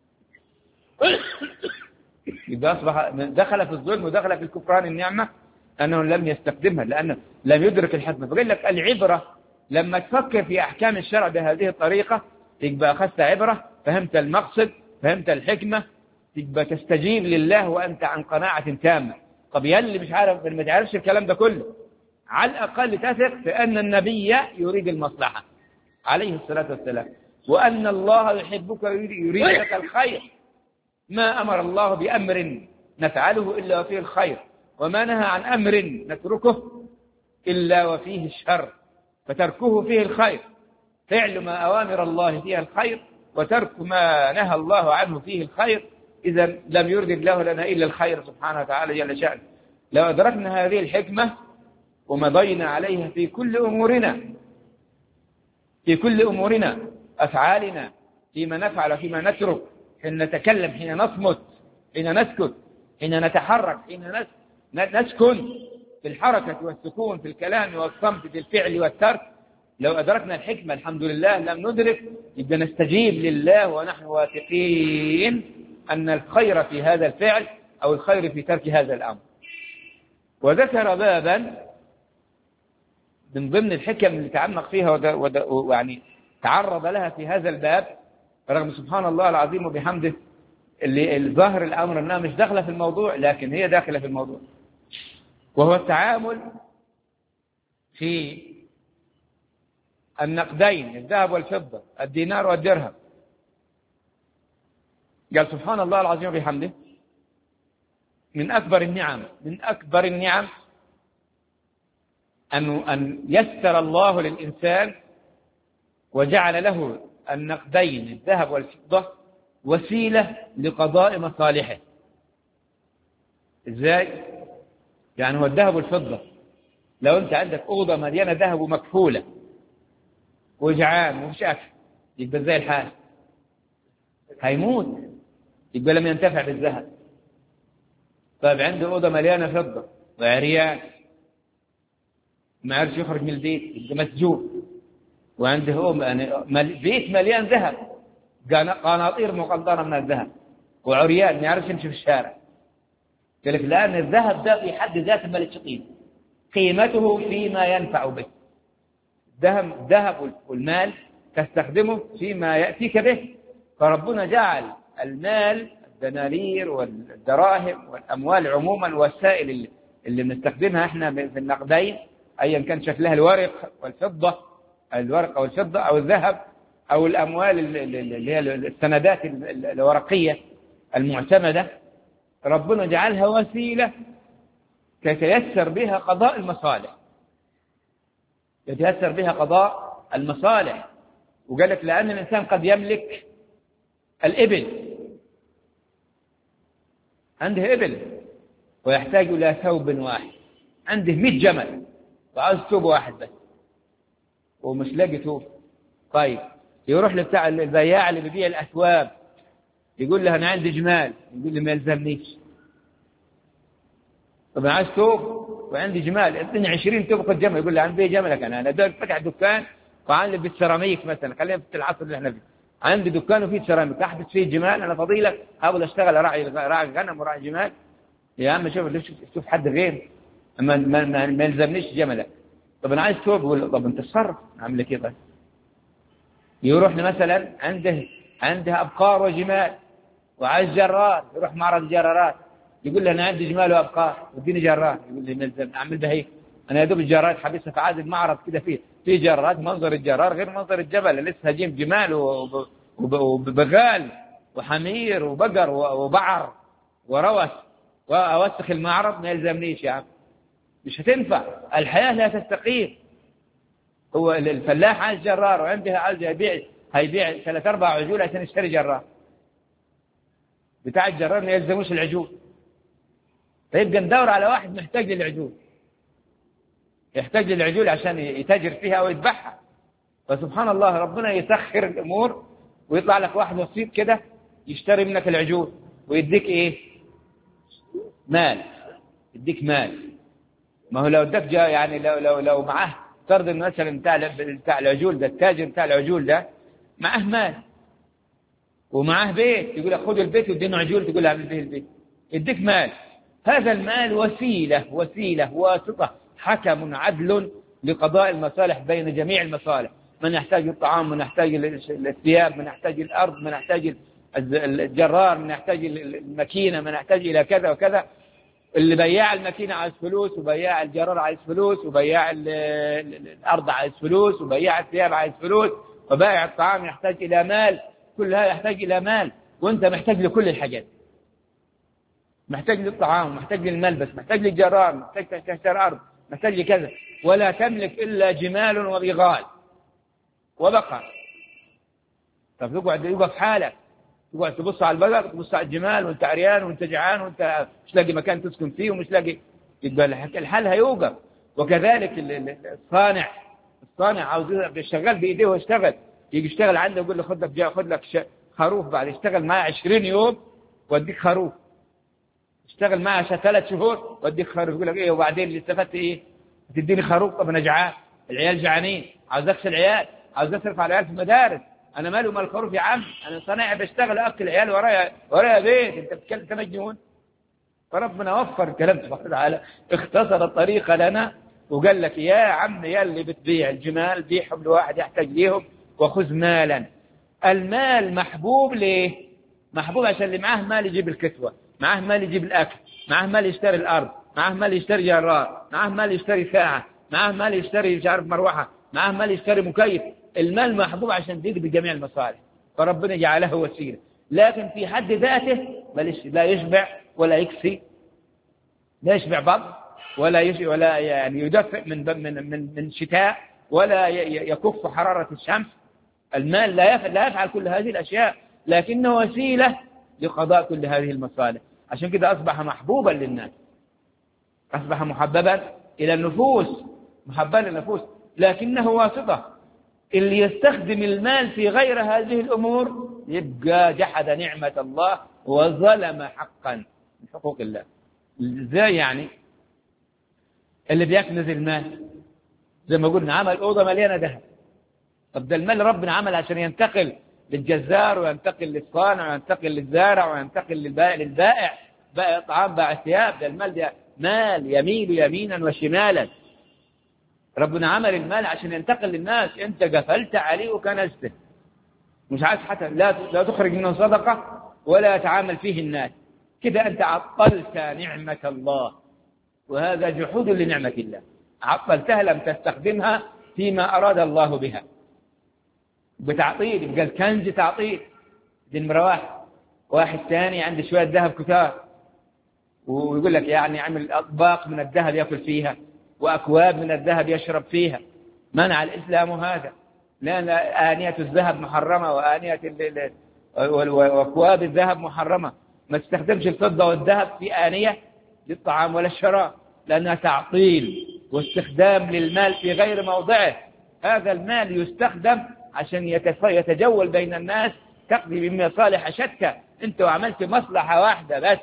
يبقى أصبح دخل في الظلم ودخل في الكفران النعمة أنه لم يستخدمها لأنه لم يدرك الحكمة. فقال لك العبرة لما تفكر في أحكام الشرع بهذه الطريقة تبقى أخذت عبرة، فهمت المقصد، فهمت الحكمة، تبقى تستجيب لله وأنت عن قناعة تامة. طب يلي مش عارف، ما تعرفش الكلام ده كله، على الأقل تثق في أن النبي يريد المصلحة عليه الصلاة والسلام، وأن الله يحبك يريد لك الخير. ما أمر الله بأمر نفعله إلا وفيه الخير، وما نهى عن أمر نتركه إلا وفيه الشر، فتركه فيه الخير. فعل ما أوامر الله فيها الخير، وترك ما نهى الله عنه فيه الخير. إذا لم يرد الله لنا إلا الخير سبحانه وتعالى جل شأنه. لو أدركنا هذه الحكمة ومضينا عليها في كل أمورنا، في كل أمورنا، أفعالنا، فيما نفعل وفيما نترك، حين نتكلم، حين نصمت، حين نسكت، حين نتحرك، حين نسكن، في الحركة والسكون، في الكلام والصمت، في الفعل والترك. لو أدركنا الحكمة الحمد لله. لم ندرك يبقى نستجيب لله ونحن واثقين أن الخير في هذا الفعل أو الخير في ترك هذا الأمر. وذكر بابا من ضمن الحكم اللي تعمق فيها ويعني تعرض لها في هذا الباب، رغم سبحان الله العظيم وبحمده اللي الظاهر الأمر أنها مش داخلة في الموضوع، لكن هي داخلة في الموضوع، وهو التعامل في النقدين، الذهب والفضة، الدينار والدرهم. قال سبحان الله العظيم وبحمده من أكبر النعم أن يسر الله للإنسان وجعل له النقدين الذهب والفضة وسيلة لقضاء مصالحه. إزاي؟ يعني هو الذهب والفضة، لو أنت عندك أوضة مليانة ذهب ومكفولة وجعان ومش أكل، يبقى زي الحال هيموت، يبقى لم ينتفع بالذهب. طيب عنده أوضة مليانة فضة وعريان ما عرفش يخرج من البيت، يبقى مسجون. وعنده بيت مليان ذهب، قناطير مقنطرة من الذهب، وعريان ما يعرفش يمشي في الشارع. قال لك لأن الذهب ده في حد ذاته ملك قيمة، قيمته فيما ينفع به. الذهب والمال تستخدمه فيما يأتيك به. فربنا جعل المال، الدنانير والدراهم والأموال عموما، والسائل اللي بنستخدمها احنا في النقدين، أيا كان شكلها، الورق والفضة، الورق أو الفضة أو الذهب أو الأموال اللي هي السندات الورقية المعتمدة، ربنا جعلها وسيلة يتيسر بها قضاء المصالح، يتيسر بها قضاء المصالح. وقال لك لأن الإنسان قد يملك الإبل، عنده إبل ويحتاج إلى ثوب واحد، عنده 100 جمل وعاوز ثوب واحد بس ومش لاقي ثوب. طيب يروح لبتاع البياع اللي بيبيع الأثواب، يقول له أنا عندي جمال، يقول له ما يلزمنيش. طب أنا عايز ثوب وعندي جمال، اديني 20 ثوب قد جمل، يقول له عندي جملك أنا فتح دكان وعندي بالسيراميك مثلا، خلينا في العصر اللي احنا فيه، عندي دكان وفيه سيراميك احدث فيه جمال، انا فضيلك اقول اشتغل راعي غنم وراعي جمال. يا عم شوف حد غير، ما يلزمنيش جملك. طب انا عايز ثوب، يقول طب انت تصرف اعمل لك ايه؟ طيب يروح مثلا عنده ابقار وجمال وعايز جرار، يروح معرض الجرارات، يقول له انا عندي جمال وابقار وديني جرار، يقول لي ملزم اعمل بها ايه؟ انا يا دوب الجرارات حبيسها في عاد المعرض كده، في جرارات منظر الجرار غير منظر الجبل، لسه هجيب جمال وبغال وحمير وبقر وبعر وروث واوسخ المعرض، ما يلزمنيش يا عم، مش هتنفع الحياة، لا تستقيم. هو الفلاح عايز جرار وعنده عايز هيبيع 3-4 عجول عشان يشتري جرار، بتاع الجرار ما يلزموش العجول، فيبقى ندور على واحد محتاج للعجول، يحتاج للعجول عشان يتاجر فيها أو يذبحها. فسبحان الله ربنا يسخر الأمور ويطلع لك واحد وسيط كده يشتري منك العجول ويديك إيه؟ مال، يديك مال. ما هو لو ادك يعني لو معاه فرض مثلا بتاع العجول ده، التاجر بتاع العجول ده معاه مال ومعاه بيت، يقول لك خذ البيت وادينه عجول، تقول له اعمل به البيت، يديك مال هذا المال وسيلة واسطة، حكم عدل لقضاء المصالح بين جميع المصالح. من يحتاج الطعام، من يحتاج الثياب، من يحتاج الأرض، من يحتاج الجرار، من يحتاج الماكينة، من يحتاج إلى كذا وكذا. اللي بياع الماكينة عايز فلوس، وبياع الجرار عايز فلوس، وبياع الأرض عايز فلوس، وبياع الثياب عايز فلوس، وبائع الطعام يحتاج إلى مال. كل هذا يحتاج إلى مال، وأنت محتاج لكل الحاجات. محتاج للطعام، محتاج للملبس، محتاج للجرار، محتاج تشتري أرض، محتاج لكذا. ولا تملك إلا جمال وبغال وبقر. طب تقعد يبقى في حالك، تقعد تبص على البقر، تبص على الجمال، وانت عريان وانت جعان وانت مش لاقي مكان تسكن فيه ومش لاقي، يبقى الحال هيوقف. وكذلك الصانع عاوز يشتغل بإيديه ويشتغل، يجي يشتغل عنده يقول له خد لك خروف، بعد يشتغل معاه 20 يوم واديك خروف. اشتغل معاه 3 شهور واديك خروف، يقول لك ايه وبعدين اللي استفدت ايه؟ تديني خروف؟ طب انا جعان، العيال جعانين، عاوز اكسل العيال، عاوز اصرف على العيال في المدارس، انا مالي ومال الخروف يا عم؟ انا صنايعي بشتغل اكل عيال، ورايا بيت، انت بتتكلم انت مجنون. فربنا وفر الكلام سبحانه وتعالى، اختصر الطريق لنا وقال لك يا عم يا اللي بتبيع الجمال بيعهم لواحد يحتاج ليهم وخذ مالا. المال محبوب ليه؟ محبوب عشان اللي معاه مال يجيب الكسوة، معاه مال يجيب الأكل، معاه مال يشتري الأرض، معاه مال يشتري جرار، معاه مال يشتري ساعة، معاه مال يشتري مش عارف مروحة، معاه مال يشتري مكيف. المال محبوب عشان تجيب بجميع المصالح، فربنا جعله وسيلة. لكن في حد ذاته لا يشبع ولا يكفي، لا يشبع بطن ولا يعني يدفع من شتاء، ولا يكف حرارة الشمس. المال لا يفعل كل هذه الأشياء، لكنه وسيلة لقضاء كل هذه المصالح. عشان كده أصبح محبوبا للناس، أصبح محببا إلى النفوس، محبا للنفوس، لكنه واسطة. اللي يستخدم المال في غير هذه الأمور يبقى جحد نعمة الله وظلم حقا من حقوق الله. ازاي يعني؟ اللي بيكنز المال زي ما قلنا عمل أوضة مليانة ذهب. طب ده المال ربنا عمل عشان ينتقل للجزار، وينتقل للصانع، وينتقل للزارع، وينتقل للبائع، بائع طعام، بائع ثياب. ده المال ده مال يميل يمينا وشمالا. ربنا عمل المال عشان ينتقل للناس، انت قفلت عليه وكنزته، مش عايز حتى لا تخرج منه صدقة ولا يتعامل فيه الناس. كده انت عطلت نعمة الله، وهذا جحود لنعمة الله. عطلتها، لم تستخدمها فيما أراد الله بها. بتعطيل يبقى الكنز تعطيل. دي نمرة واحد ثاني عنده شوية ذهب كثار، ويقول لك يعني عمل أطباق من الذهب يأكل فيها، وأكواب من الذهب يشرب فيها. منع الإسلام هذا، لأن آنية الذهب محرمة، وأكواب الذهب محرمة. ما تستخدمش الفضة والذهب في آنية للطعام ولا الشراب، لأنها تعطيل واستخدام للمال في غير موضعه. هذا المال يستخدم عشان يتجول بين الناس، تقضي بمصالح شتى. انت وعملت مصلحة واحدة بس،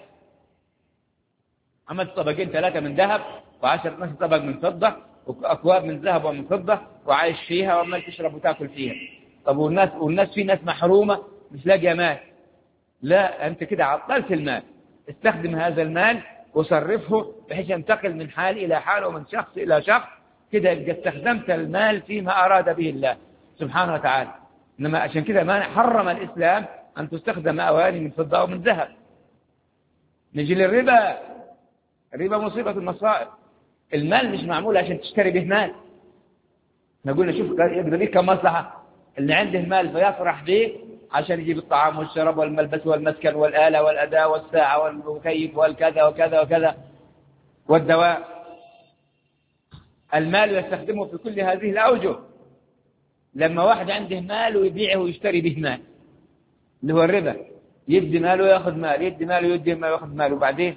عملت طبقين 3 من ذهب، و10 12 طبق من فضة، وأكواب من ذهب ومن فضة، وعايش فيها وعمال تشرب وتاكل فيها. طب والناس في ناس محرومة مش لاقيه مال. لا، أنت كده عطلت المال. استخدم هذا المال وصرفه بحيث ينتقل من حال إلى حال ومن شخص إلى شخص. كده يبقى استخدمت المال فيما أراد به الله سبحانه وتعالى. إنما عشان كده ما حرم الإسلام أن تستخدم أواني من فضة ومن ذهب. نجي للربا. الربا مصيبة المصائب. المال مش معمول عشان تشتري به مال. نقول له شوف يقدر ليك كم مصلحة. اللي عنده مال فيفرح به عشان يجيب الطعام والشراب والملبس والمسكن والآلة والأداة والساعة والمكيف والكذا وكذا وكذا والدواء. المال يستخدمه في كل هذه الأوجه. لما واحد عنده مال ويبيعه ويشتري به مال، اللي هو الربا، يدي مال ويأخذ مال، يدي مال ويدي مال ويأخذ مال. وبعدين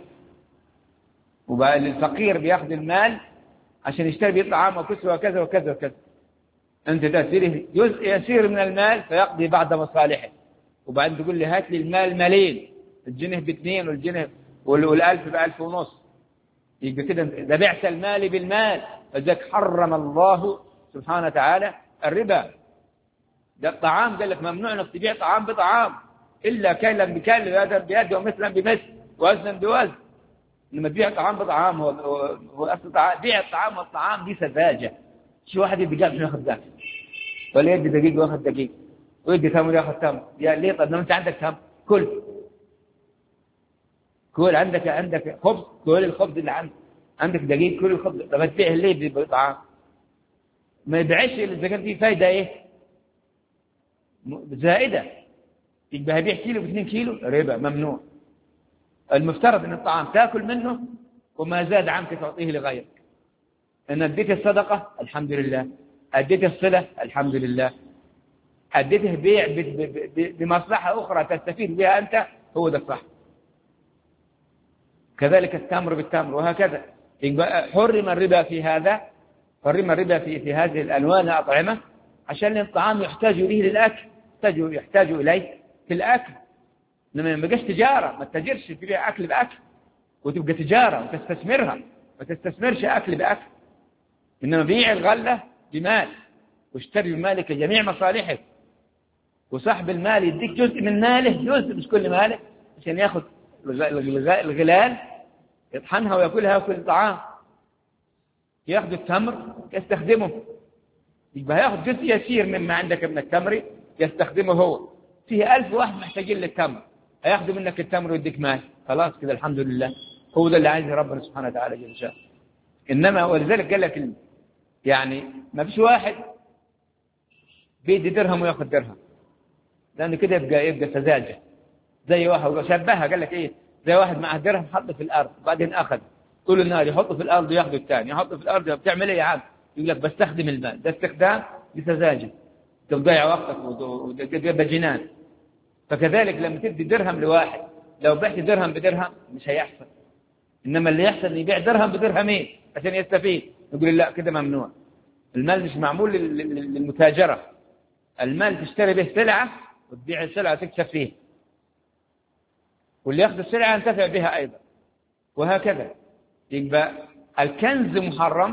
الفقير بيأخذ المال عشان يشتري به طعام وكسوة وكذا وكذا وكذا. أنت تأثيره جزء يسير من المال فيقضي بعض مصالحه. وبعدين تقول لي هات لي المال مالين، الجنيه ب2 والجنيه والألف ب1,500. يبقى كده ده بعت المال بالمال. فذلك حرم الله سبحانه وتعالى الربا. ده الطعام قال لك ممنوع انك تبيع طعام بطعام إلا كيلا بكيل ويدا بيد ومثلا بمثل ووزنا بوزن. لما تبيع طعام بطعام هو أصل بيع الطعام والطعام دي سذاجة. شو واحد يدي قاف ياخذ قاف، ولا يدي دقيق وياخذ دقيق، ويدي تمر ياخذ تمر. يا ليه؟ طب لما أنت عندك تمر كل عندك خبز، كل الخبز اللي عندك دقيق، كل الخبز. طب تبيع ليه بطعام؟ ما يبيعش إذا كان فيه فايدة إيه زائدة. يبقى هبيع كيلو ب2 كيلو، ربا ممنوع. المفترض ان الطعام تاكل منه وما زاد عنك تعطيه لغيرك. ان اديت الصدقه الحمد لله، اديت الصله الحمد لله، اديته بيع بمصلحه اخرى تستفيد بها انت، هو ده الصح. كذلك التمر بالتمر وهكذا. يبقى حرم الربا في هذا، حرم الربا في هذه الالوان الاطعمه، عشان الطعام يحتاج اليه للاكل، يحتاج اليه في الاكل. لما ما يبقاش تجاره، ما تتاجرش تبيع اكل باكل وتبقى تجاره وتستثمرها، ما تستثمرش اكل باكل. انما بيع الغله بمال، واشتري بمالك جميع مصالحك، وصاحب المال يديك جزء من ماله، جزء مش كل ماله، عشان ياخذ الغلال يطحنها وياكلها، ياكل طعام. ياخذ التمر يستخدمه، يبقى ياخذ جزء يسير مما عندك من التمر يستخدمه هو. فيه 1000 واحد محتاجين للتمر، هياخذوا منك التمر ويديك مال، خلاص كده الحمد لله. هو ده اللي عايزه ربنا سبحانه وتعالى جل شانه. انما ولذلك قال لك يعني ما فيش واحد بيدي درهم وياخذ درهم، لأنه كده يبقى سذاجة. زي واحد شبهها قال لك إيه، زي واحد معه درهم حطه في الأرض وبعدين أخذ طول النهار يحطه في الأرض وياخذه الثاني، يحطه في الأرض. بتعمل إيه يا عم؟ يقول لك بستخدم المال، ده استخدام بسذاجة، تضيع وقتك وتبقى جنان. فكذلك لما تدي درهم لواحد، لو بعت درهم بدرهم مش هيحصل. إنما اللي يحصل إن يبيع درهم بدرهمين عشان يستفيد، يقول لا كده ممنوع. المال مش معمول للمتاجرة، المال تشتري به سلعة وتبيع السلعة وتكسب فيها، واللي يأخذ السلعة ينتفع بها أيضا، وهكذا. يبقى الكنز محرم،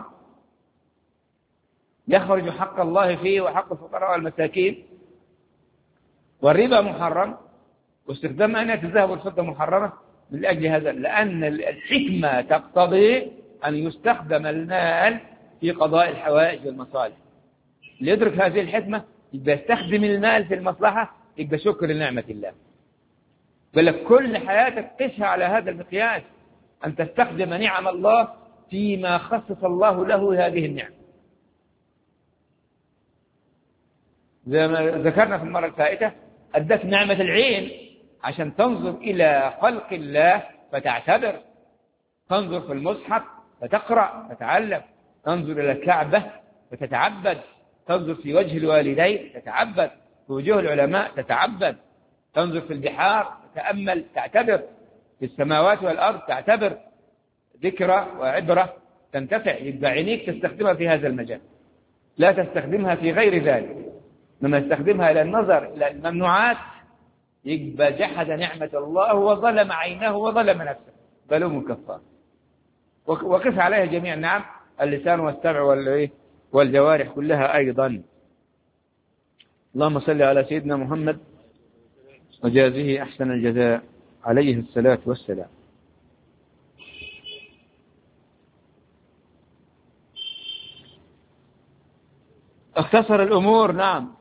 يخرج حق الله فيه وحق الفقراء والمساكين. والربا محرم، واستخدام آنية الذهب والفضة محرمة من أجل هذا، لأن الحكمة تقتضي أن يستخدم المال في قضاء الحوائج والمصالح. ليدرك هذه الحكمة يبقى يستخدم المال في المصلحة، يبقى شكر لنعمة الله. قال لك كل حياتك قسها على هذا المقياس، أن تستخدم نعم الله فيما خصص الله له هذه النعم. زي ما ذكرنا في المرة الفائتة، أدت نعمة العين عشان تنظر إلى خلق الله فتعتبر، تنظر في المصحف فتقرأ تتعلم، تنظر إلى الكعبة فتتعبد، تنظر في وجه الوالدين تتعبد، في وجوه العلماء تتعبد، تنظر في البحار تتأمل تعتبر، في السماوات والأرض تعتبر، ذكرى وعبرة تنتفع. يبقى عينيك تستخدمها في هذا المجال، لا تستخدمها في غير ذلك. لما يستخدمها إلى النظر إلى الممنوعات يبقى جحد نعمة الله وظلم عينه وظلم نفسه، ظلوم كفار. وقف عليها جميع النعم، اللسان والسمع والجوارح كلها أيضا. اللهم صل على سيدنا محمد وجازه أحسن الجزاء عليه الصلاة والسلام. اختصر الأمور. نعم،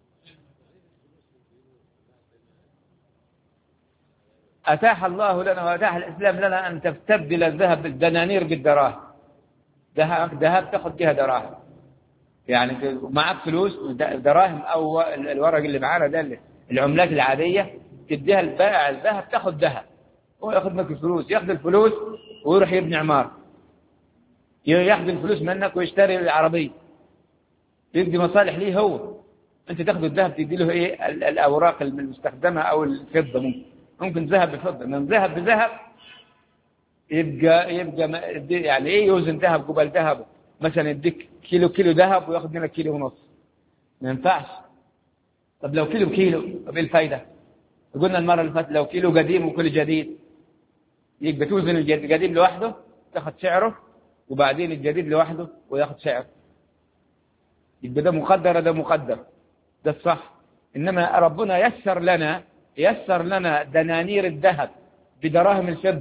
أتاح الله لنا وأتاح الإسلام لنا أن تستبدل الذهب بالدنانير بالدراهم. ذهب تأخذ بها دراهم، يعني معك فلوس دراهم أو الورق اللي معانا ده العملات العادية، تديها البائع الذهب تأخذ ذهب، هو يأخذ منك الفلوس، يأخذ الفلوس ويروح يبني عمار، يأخذ الفلوس منك ويشتري العربية، يدي مصالح ليه هو. أنت تأخذ الذهب تدي له إيه الأوراق المستخدمة أو الفضة، ممكن ذهب بفضة، من ذهب بذهب يبقى يعني إيه يوزن ذهب قبل ذهب، مثلا يديك كيلو ذهب ويأخذ منك كيلو ونص، ما ينفعش. طب لو كيلو طب إيه الفايدة؟ قلنا المرة اللي فاتت لو كيلو قديم وكل جديد، يبقى توزن القديم لوحده تاخذ سعره، وبعدين الجديد لوحده وياخذ سعره، يبقى ده مقدر ده مقدر، ده الصح. إنما ربنا يسر لنا دنانير الذهب بدراهم الفضة،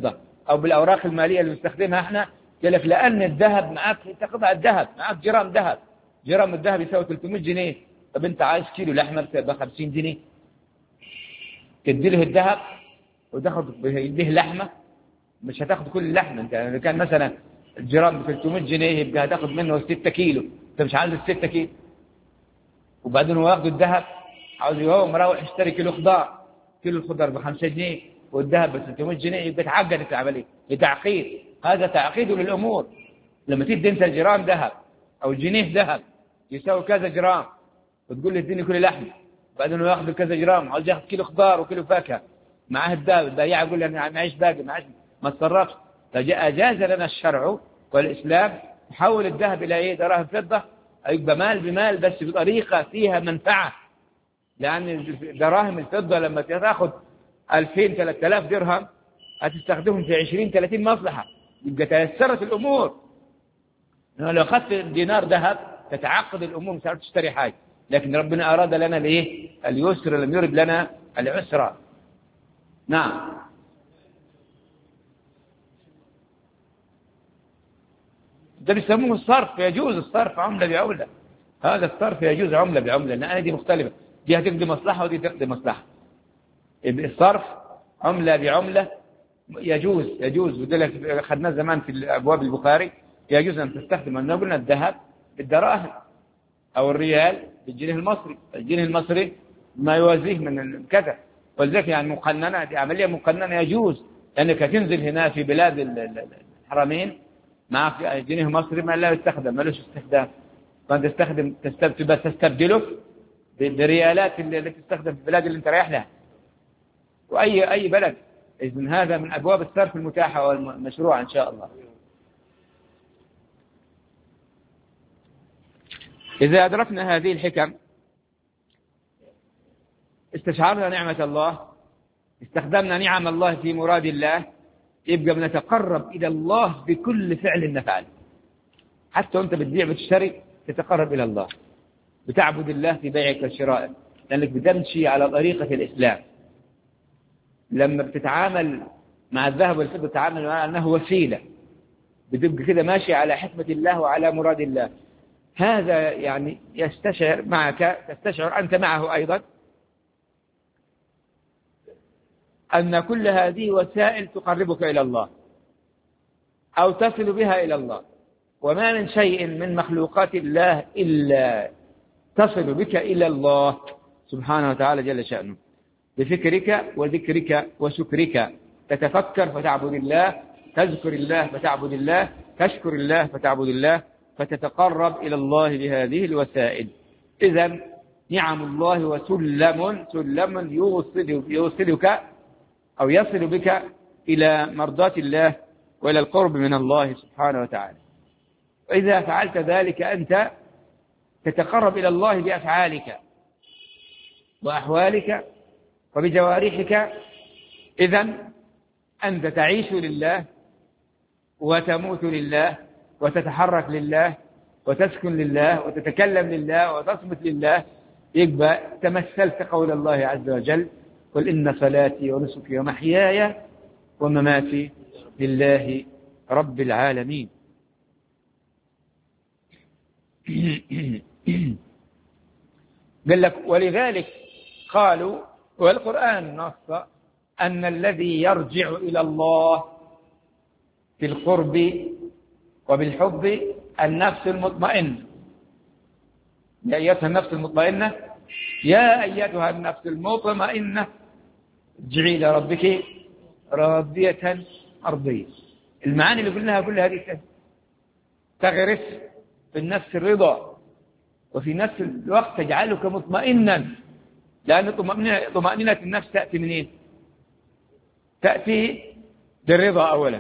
أو بالأوراق المالية اللي بنستخدمها احنا، يقول لك لأن الذهب معك، انت قطعة الذهب معك جرام ذهب، جرام الذهب يساوي 300 جنيه. طب انت عايز كيلو لحمة ب 50 جنيه، تدي له الذهب وتاخد يديه لحمة، مش هتاخد كل اللحمة. انت اذا كان مثلا الجرام ب 300 جنيه يبقى هتاخد منه 6 كيلو، انت مش عايز ال 6 كيلو. وبعدين هو ياخد الذهب، عاوز هو مروح يشتري كيلو خضار، كيلو الخضار ب 5 جنيه والذهب ب 300 جنيه، يبقى تعقدت العملية، لتعقيد. هذا تعقيد للأمور. لما تدي انت الجرام ذهب او جنيه ذهب يساوي كذا جرام، وتقول له اديني كل لحمه، بعدين هو ياخذ كذا جرام، عاوز ياخذ كيلو خضار وكيلو فاكهه معاه الذهب، البياع يقول له انا معيش باقي، معيش، ما تصرفش. فأجاز لنا الشرع والإسلام تحول الذهب إلى إيه؟ دراهم فضة، يبقى مال بمال، بس بطريقة فيها منفعة. لأن دراهم الفضة لما تاخذ 2000 3000 درهم هتستخدمهم في 20 30 مصلحة، يبقى تيسرت الأمور. لو أخذت دينار ذهب تتعقد الأمور، مش عارف تشتري حاجة. لكن ربنا أراد لنا الإيه؟ اليسر، لم يرد لنا العسر. نعم. ده بيسموه الصرف، يجوز الصرف عملة بعملة. هذا الصرف يجوز عملة بعملة، لأن دي مختلفة، دي هتقضي مصلحة ودي تقضي مصلحة. الصرف عملة بعملة يجوز وده أخذناه زمان في أبواب البخاري، يجوز أن تستخدم، أنه قلنا الذهب بالدراهم أو الريال بالجنيه المصري، الجنيه المصري ما يوازيه من كذا، ولذلك يعني مقننة، دي عملية مقننة يجوز، لأنك تنزل هنا في بلاد الحرمين معك جنيه مصري ما لا يستخدم، ما لهش استخدام، فأنت تستبدله بالريالات اللي تستخدم في البلاد اللي انت رايح لها، وأي بلد. إذن هذا من أبواب الصرف المتاحة والمشروعة إن شاء الله. إذا أدركنا هذه الحكم استشعرنا نعمة الله، استخدمنا نعم الله في مراد الله، يبقى بنتقرب إلى الله بكل فعل نفعل. حتى وانت بتبيع بتشتري تتقرب إلى الله، بتعبد الله في بيعك وشرائك، لأنك بتمشي على طريقة الإسلام. لما بتتعامل مع الذهب والفضة تتعامل مع أنه وسيلة، بتبقى كده ماشي على حكمة الله وعلى مراد الله. هذا يعني يستشعر معك، تستشعر أنت معه أيضا أن كل هذه وسائل تقربك إلى الله أو تصل بها إلى الله، وما من شيء من مخلوقات الله إلا تصل بك إلى الله سبحانه وتعالى جل شأنه، بفكرك وذكرك وشكرك. تتفكر فتعبد الله، تذكر الله فتعبد الله، تشكر الله فتعبد الله، فتتقرب إلى الله بهذه الوسائل. إذن نعم الله وسلم يوصلك أو يصل بك إلى مرضاة الله وإلى القرب من الله سبحانه وتعالى. وإذا فعلت ذلك أنت تتقرب إلى الله بأفعالك وأحوالك وبجوارحك. إذن أنت تعيش لله وتموت لله وتتحرك لله وتسكن لله وتتكلم لله وتصمت لله. يبقى تمثلت قول الله عز وجل: قل إن صلاتي ونسكي ومحياي ومماتي لله رب العالمين. قال لك: ولذلك قالوا، والقرآن نص أن الذي يرجع إلى الله في القرب وبالحب النفس المطمئنة. يا أيتها النفس المطمئنة، يا أيتها النفس المطمئنة ارجعي إلى ربك راضية مرضية. المعاني اللي قلناها كل هذه تغرس في النفس الرضا، وفي نفس الوقت تجعلك مطمئنا، لأن طمأنينة النفس تأتي منين؟ تأتي بالرضا أولا،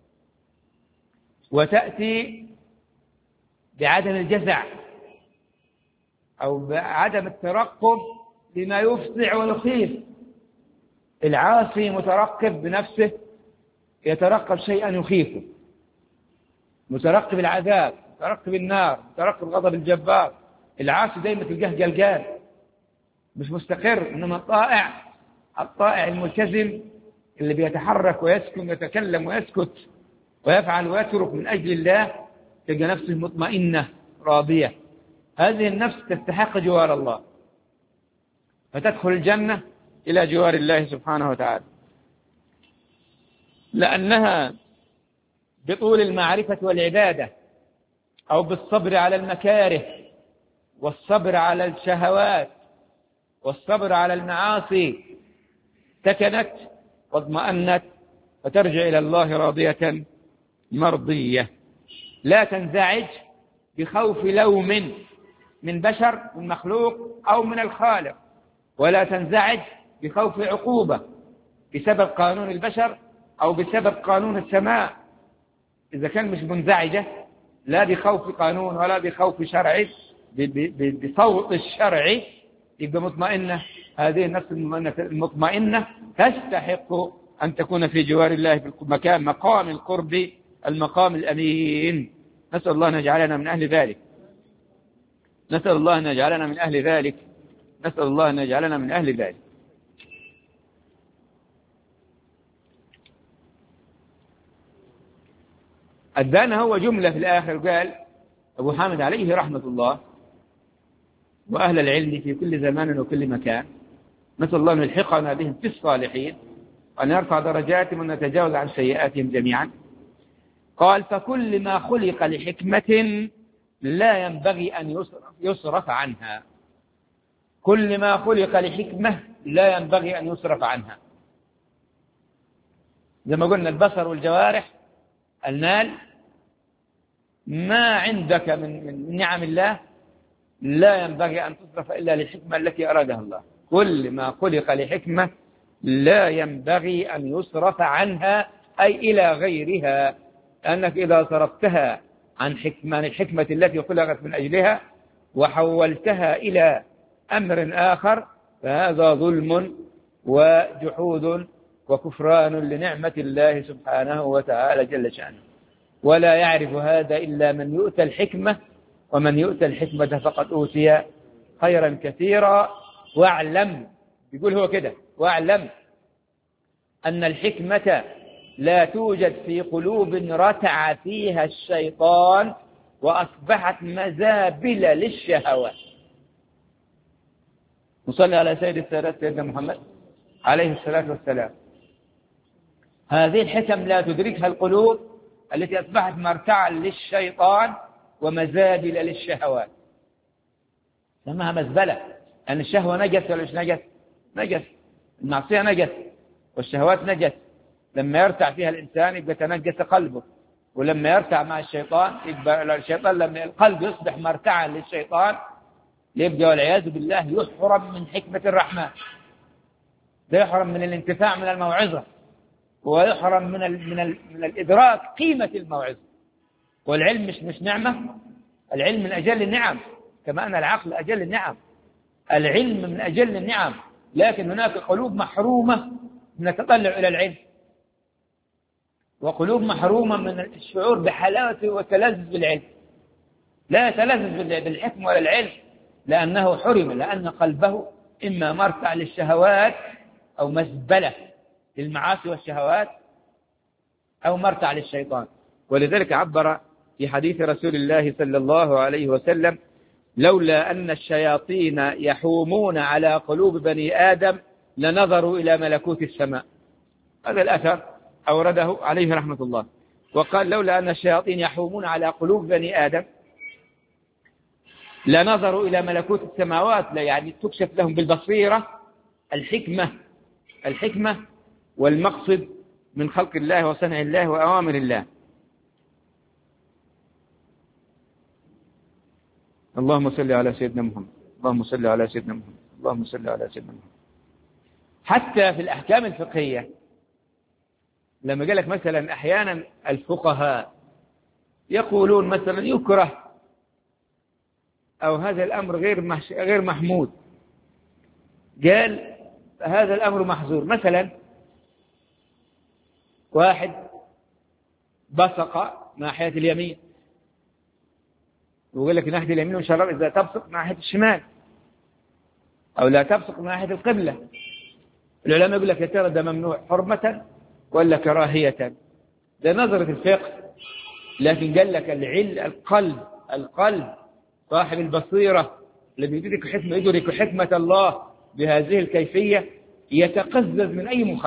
وتأتي بعدم الجزع أو بعدم الترقب لما يفزع ويخيف. العاصي مترقب بنفسه، يترقب شيئا يخيفه، مترقب العذاب، مترقب النار، مترقب غضب الجبار. العاصي دايما تلقاه قلقان مش مستقر. إنما الطائع الملتزم اللي بيتحرك ويسكن ويتكلم ويسكت ويفعل ويترك من أجل الله، تلقى نفسه مطمئنة راضية. هذه النفس تستحق جوار الله، فتدخل الجنة إلى جوار الله سبحانه وتعالى، لأنها بطول المعرفة والعبادة أو بالصبر على المكاره والصبر على الشهوات والصبر على المعاصي سكنت واطمأنت وترجع إلى الله راضية مرضية، لا تنزعج بخوف لوم من بشر، من مخلوق أو من الخالق، ولا تنزعج بخوف عقوبة بسبب قانون البشر أو بسبب قانون السماء. إذا كان مش منزعجة لا بخوف قانون ولا بخوف شرعي، بصوت الشرعي، يبقى مطمئنة. هذه النفس المطمئنة تستحق أن تكون في جوار الله في مكان مقام القرب، المقام الأمين. نسأل الله أن يجعلنا من أهل ذلك، نسأل الله أن يجعلنا من أهل ذلك، نسأل الله أن يجعلنا من أهل ذلك. أدانا هو جملة في الآخر، قال أبو حامد عليه رحمة الله: وأهل العلم في كل زمان وكل مكان، نسأل الله أن يلحقنا بهم في الصالحين وأن يرفع درجاتهم وأن يتجاوز عن سيئاتهم جميعا. قال: فكل ما خلق لحكمة لا ينبغي أن يصرف عنها. كل ما خلق لحكمة لا ينبغي أن يصرف عنها. زي ما قلنا البصر والجوارح، المال، ما عندك من نعم الله لا ينبغي أن تصرف إلا للحكمة التي أرادها الله. كل ما خلق لحكمة لا ينبغي أن يصرف عنها، أي إلى غيرها، لأنك إذا صرفتها عن الحكمة التي خلقت من أجلها وحولتها إلى أمر آخر فهذا ظلم وجحود وكفران لنعمة الله سبحانه وتعالى جل شأنه. ولا يعرف هذا إلا من يؤتى الحكمة، ومن يؤتى الحكمة فقد أوتي خيرا كثيرا. واعلم، يقول هو كده: واعلم أن الحكمة لا توجد في قلوب رتع فيها الشيطان وأصبحت مزابل للشهوات. نصلي على سيد السادات سيدنا محمد عليه الصلاة والسلام. هذه الحكم لا تدركها القلوب التي أصبحت مرتعا للشيطان ومزابل للشهوات. سماها مزبلة، أن الشهوة نجس ولا مش نجس؟ نجس. المعصية نجس والشهوات نجس. لما يرتع فيها الإنسان يبقى تنجس قلبه، ولما يرتع مع الشيطان يبقى الشيطان، لما القلب يصبح مرتعا للشيطان يبقى والعياذ بالله يحرم من حكمة الرحمن، يحرم من الانتفاع من الموعظة، ويحرم من الإدراك قيمة الموعظة. والعلم مش نعمة، العلم من أجل النعم، كما أن العقل أجل النعم. العلم من أجل النعم، لكن هناك قلوب محرومة من التطلع إلى العلم، وقلوب محرومة من الشعور بحلاوة والتلذذ بالعلم. لا يتلذذ بالحكم ولا العلم لأنه حرم، لأن قلبه إما مرتع للشهوات أو مزبلة للمعاصي والشهوات أو مرتع للشيطان. ولذلك عبر في حديث رسول الله صلى الله عليه وسلم: لولا أن الشياطين يحومون على قلوب بني آدم لنظروا إلى ملكوت السماء. هذا الأثر أورده عليه رحمة الله. وقال: لولا أن الشياطين يحومون على قلوب بني آدم لنظروا إلى ملكوت السماوات، يعني تكشف لهم بالبصيرة الحكمة والمقصد من خلق الله وصنع الله وأوامر الله. اللهم صل على سيدنا محمد، اللهم صل على سيدنا محمد، اللهم صل على سيدنا محمد. حتى في الأحكام الفقهية لما قال لك مثلا أحيانا الفقهاء يقولون مثلا يكره أو هذا الأمر غير محمود، قال هذا الأمر محظور. مثلا واحد بصق ناحية اليمين، ويقول لك ناحية اليمين وشرب إذا تبصق ناحية الشمال، أو لا تبصق ناحية القبلة. العلماء يقول لك يا ترى ده ممنوع حرمة ولا كراهية؟ ده نظرة الفقه. لكن قال لك القلب صاحب البصيرة الذي يدرك حكمة الله بهذه الكيفية يتقزز من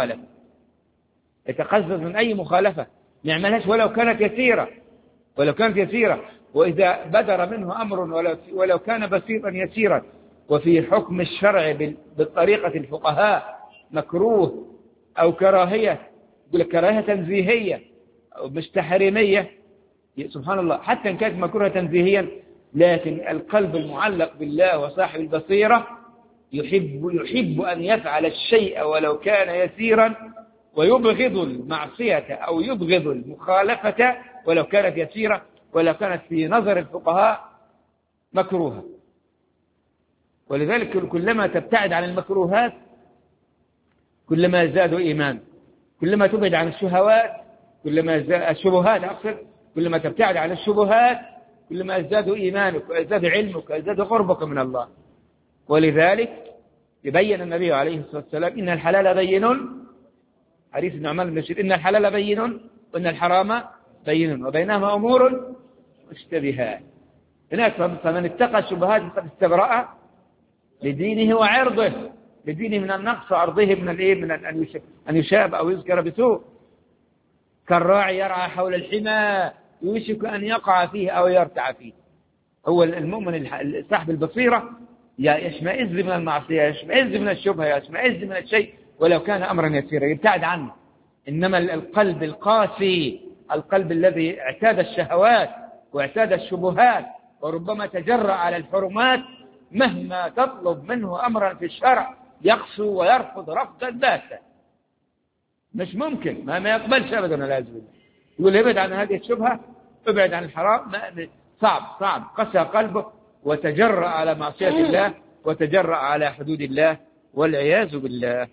أي مخالفة، يعملهاش ولو كانت يسيرة. وإذا بدر منه أمر ولو كان بسيطا يسيرا وفي حكم الشرع بالطريقة الفقهاء مكروه أو كراهية، يقول لك كراهية تنزيهية أو مش تحريمية، سبحان الله، حتى إن كانت مكروهة تنزيهيا، لكن القلب المعلق بالله وصاحب البصيرة يحب أن يفعل الشيء ولو كان يسيرا، ويبغض المعصية أو يبغض المخالفة ولو كانت يسيرة، ولو كانت في نظر الفقهاء مكروهة. ولذلك كلما تبتعد عن المكروهات كلما زادوا إيمان، كلما تبعد عن الشهوات كلما تبتعد عن الشبهات كلما ازدادوا إيمانك وازداد علمك وازداد قربك من الله. ولذلك يبين النبي عليه الصلاة والسلام إن الحلال بين، حديث النعمان بن بشير، إن الحلال بين وإن الحرام بين وبينهما أمور مشتبهات. هناك فمن اتقى الشبهات فقد استبرأ لدينه وعرضه، لدينه من النقص وعرضه من أن يشاب أو يذكر بسوء. كالراعي يرعى حول الحمى يوشك أن يقع فيه أو يرتع فيه. هو المؤمن صاحب البصيرة يشمئز من المعصية، يشمئز من الشبهة، يشمئز من الشيء ولو كان أمرا يسيرا يبتعد عنه. إنما القلب القاسي، القلب الذي اعتاد الشهوات واعتاد الشبهات وربما تجرأ على الحرمات، مهما تطلب منه أمرا في الشرع يقسو ويرفض رفضا باتا، مش ممكن، ما يقبلش أبدا. لازم يقول ابعد عن هذه الشبهة، ابعد عن الحرام، صعب قسى قلبه وتجرأ على معصية الله وتجرأ على حدود الله والعياذ بالله.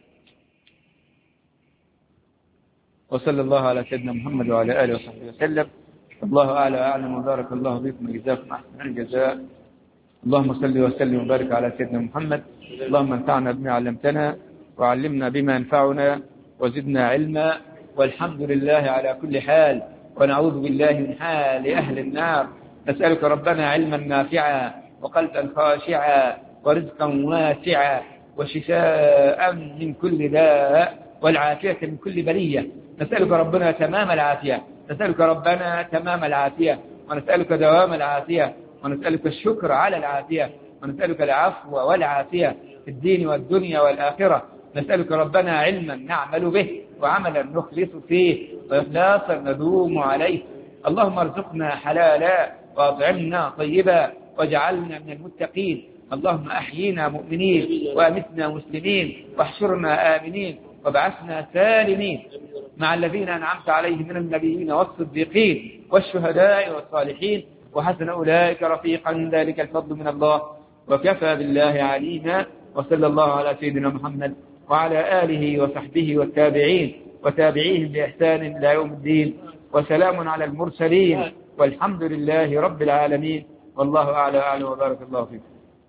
وصلى الله على سيدنا محمد وعلى آله وصحبه وسلم. الله أعلى وأعلم وبارك الله بكم وجزاكم أحسن الجزاء. اللهم صل وسلم وبارك على سيدنا محمد. اللهم انفعنا بما علمتنا وعلمنا بما ينفعنا وزدنا علما، والحمد لله على كل حال، ونعوذ بالله من حال أهل النار. نسألك ربنا علما نافعا وقلبا خاشعا ورزقا واسعا وشفاء من كل داء والعافية من كل بلية. نسألك ربنا تمام العافية، نسألك ربنا تمام العافية، ونسألك دوام العافية، ونسألك الشكر على العافية، ونسألك العفو والعافية في الدين والدنيا والآخرة. نسألك ربنا علما نعمل به وعملا نخلص فيه وإخلاصا ندوم عليه. اللهم ارزقنا حلالا وأطعمنا طيبا واجعلنا من المتقين. اللهم أحيينا مؤمنين وأمتنا مسلمين واحشرنا آمنين وابعثنا سالمين مع الذين أنعمت عليهم من النبيين والصديقين والشهداء والصالحين، وحسن أولئك رفيقا، ذلك الفضل من الله وكفى بالله عليما. وصلى الله على سيدنا محمد وعلى آله وصحبه والتابعين وتابعيهم بإحسان إلى يوم الدين، وسلام على المرسلين والحمد لله رب العالمين. والله أعلى وأعلم وبارك الله فيكم.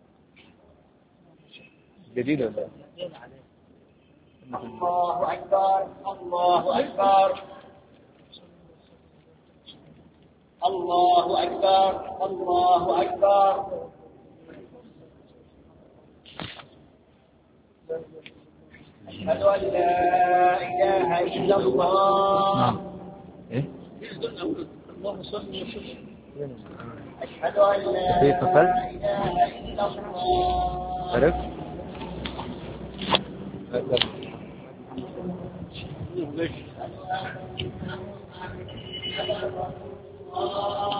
جديد ولا الله أكبر الله أكبر الله أكبر الله أكبر. أشهد أن لا إله إلا الله. اللهم صل وسلم. أشهد أن لا إله إلا الله.